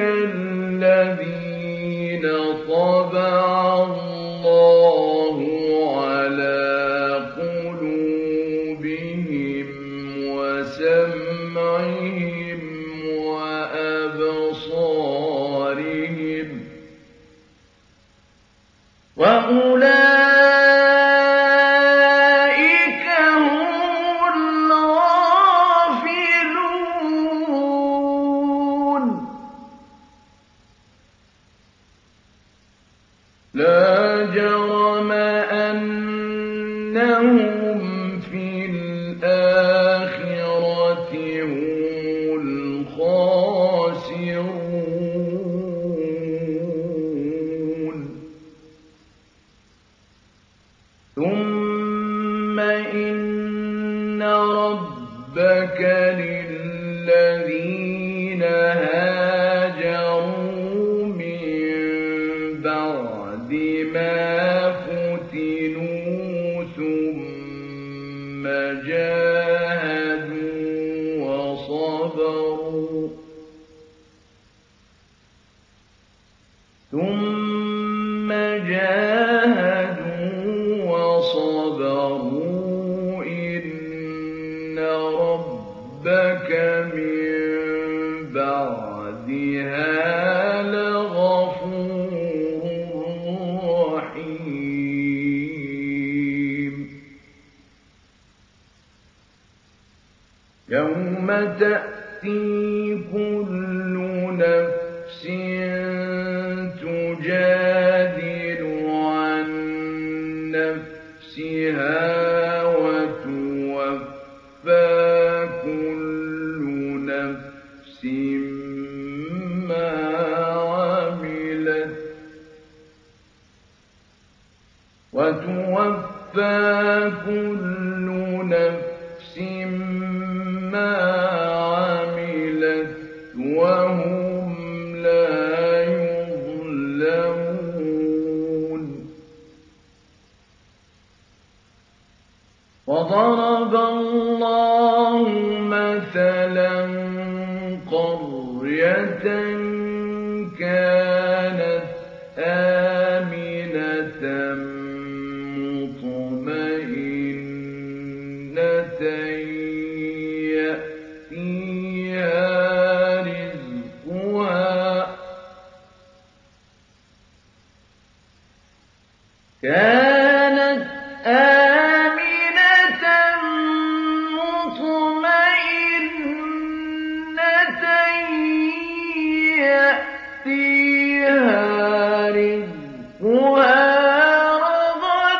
الذين طبع الله على قلوبهم وسمعهم وأبصارهم وأولئك هم الغافلون. لا جرم أنهم في الآخرة هم الخاسرون. ثم إن ربك للذين هاجروا من بعد ما فتنوا ثم جاهدوا وصبروا إن ربك من بعدها لغفور رحيم. يوم تأتي كل نفس تجادل عن نفسها وتوفى كل نفس ما عملت وهم لا يظلمون. وضرب الله مثلا قرية كانت آمنة مطمئنة يأتيها رزقها رغدا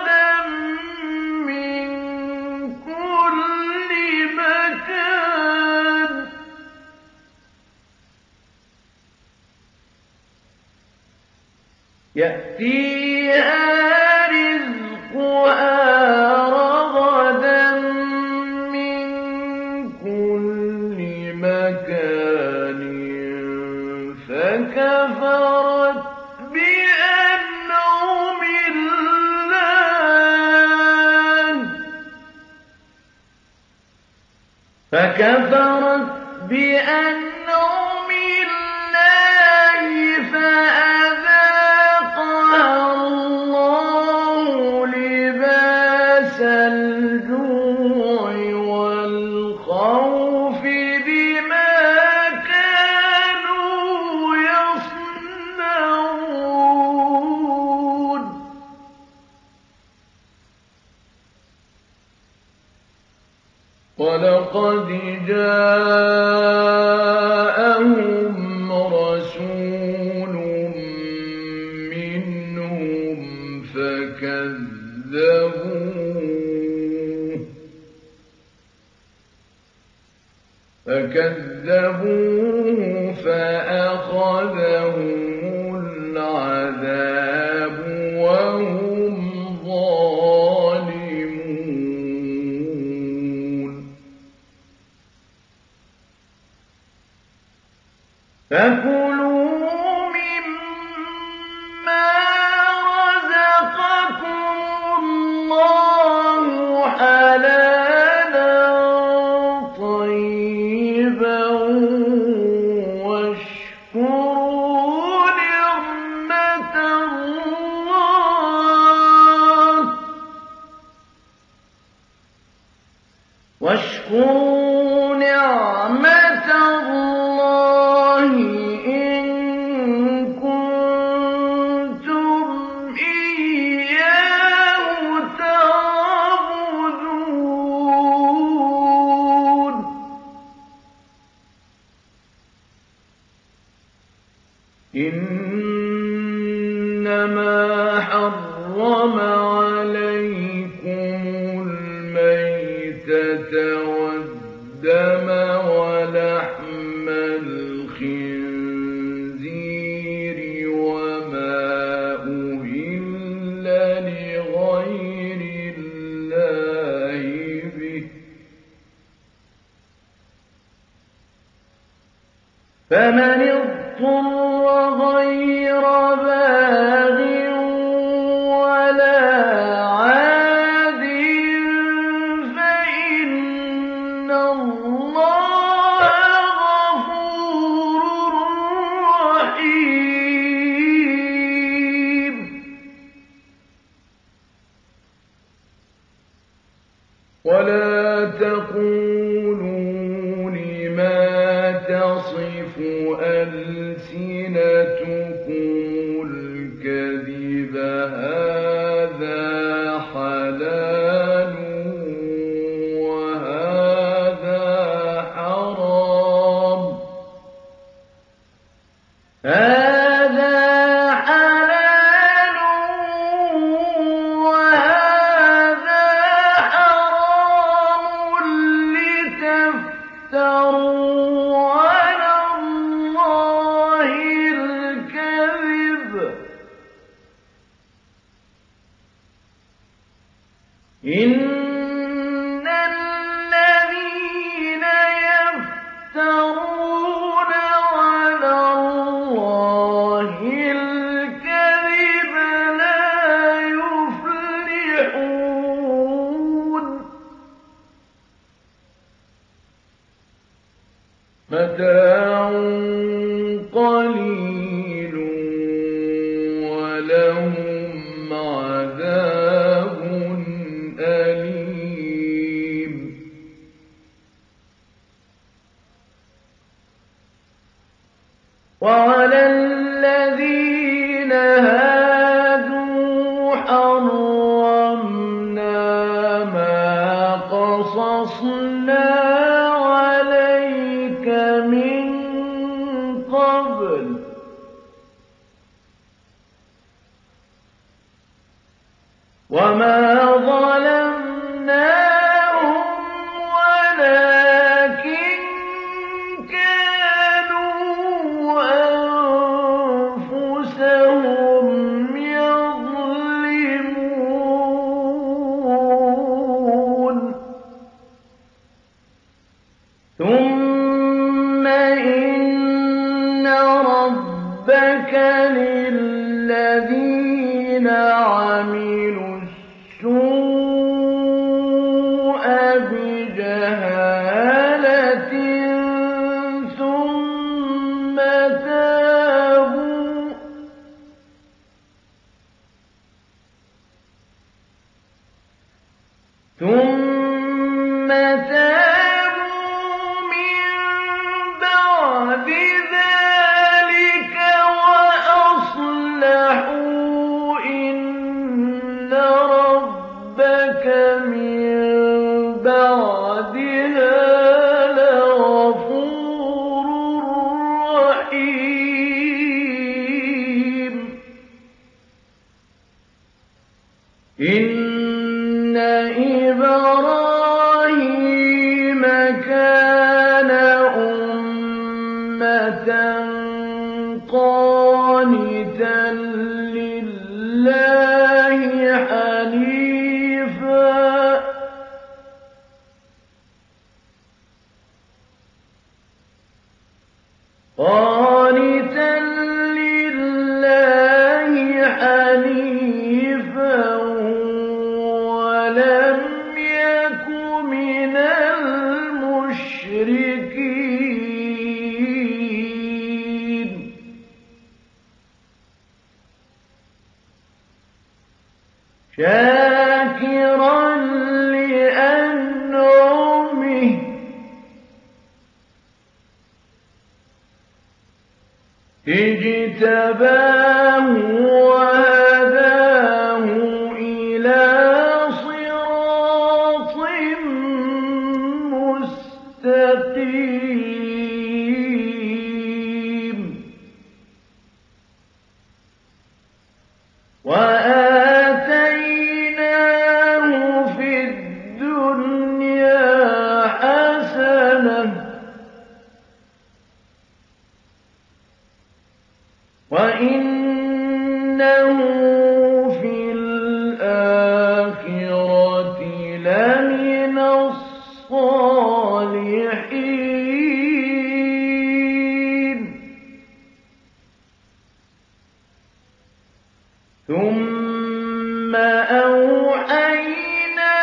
يأتيها رزقها رغدا من كل مكان فكفرت بأنعم الله فأذاقها الله لباس الجوع والخوف بما كانوا يصنعون ولقد جاءهم رسول منهم فكذبوه فأخذهم العذاب وهم ظالمون فكلوا مما رزقكم الله حلالا طيبا واشكروا نعمة الله إن كنتم إياه تعبدون إنما حرم عليكم الميتة والدم ولحم الخنزير وما أهل لغير الله به فمن اضطر غير باغ ولا عاد فإن الله غفور رحيم ولا تقولوا لما تصف ألسنتكم الكذب هذا حلال وهذا حرام هذا حلال وهذا حرام لتفتروا على الله الكذب إن الذين يفترون على الله الكذب لا يفلحون متاع قليل ولهم عذاب أليم وعلى الذين هادوا حرمنا ما قصصنا عليك من قبل وما ظلمناهم ولكن كانوا أنفسهم ربك للذين عملوا السوء بجهالة ثم تابوا من بعد ذلك وأصلحوا إن ربك من بعدها لغفور رحيم إن إبراهيم كان أمة قانتا لله حنيفا ولم يك من المشركين شاكرا لأنعمه اجتباه وهداه إلى صراط مستقيم وآتيناه في الدنيا حسنة وإنه في الآخرة لمن الصالحين ثم أوحينا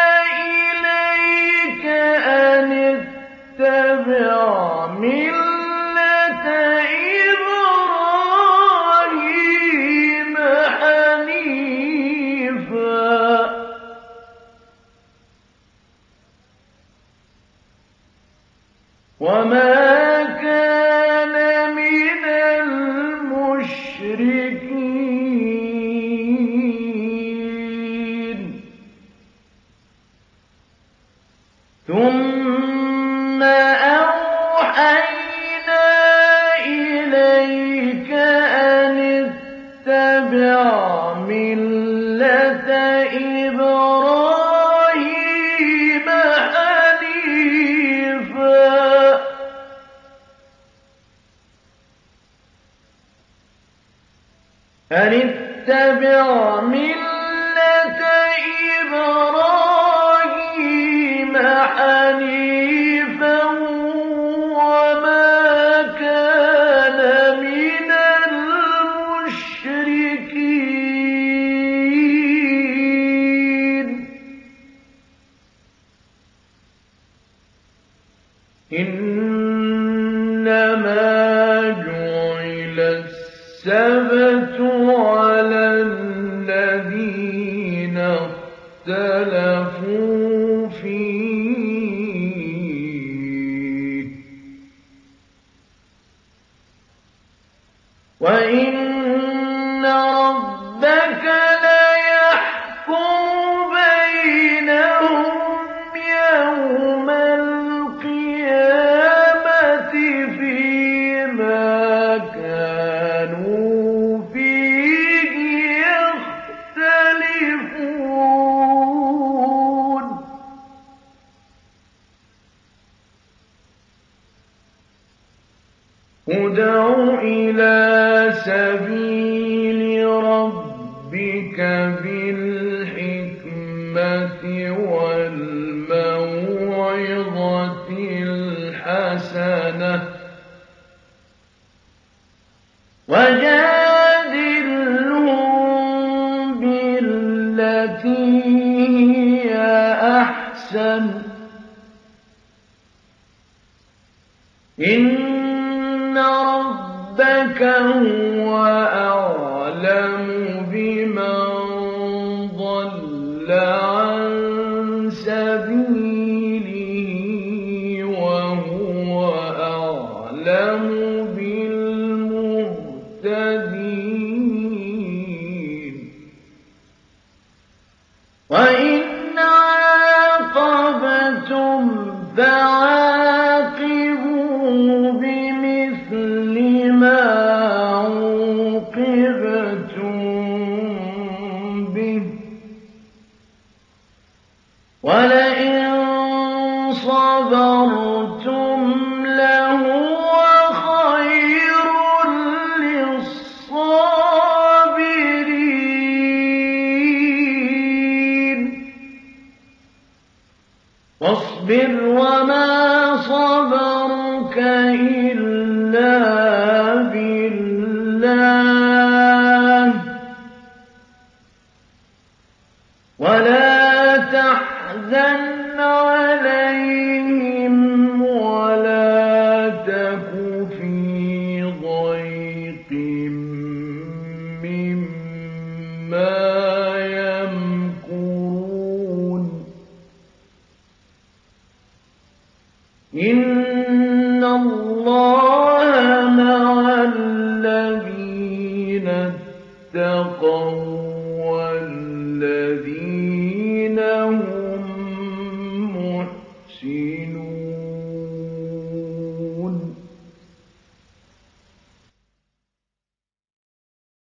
إليك أن اتبع ملة إبراهيم حنيفا وما كان من المشركين ثم أوحينا إليك أن اتبع ملة إبراهيم حنيفا وما كان من المشركين إنما جعل السبت على الذين اختلفوا فيه وإن ربك ليحكم بينهم يوم القيامة فيما كانوا فيه يختلفون ادع إلى سبيل ربك بالحكمة والموعظة الحسنة وجادلهم بالتي هي أحسن إن ربك هو أعلم بمن ضل عن سبيله وهو أعلم بالمهتدين وإن عاقبتم فعاقبوا بمثل ما عوقبتم به ولئن صبرتم لهو خير للصابرين واصبر وما صبرك إلا بالله ولا تحزن عليهم ولا تك في ضيق مما يمكرون إن الله مع الذين اتقوا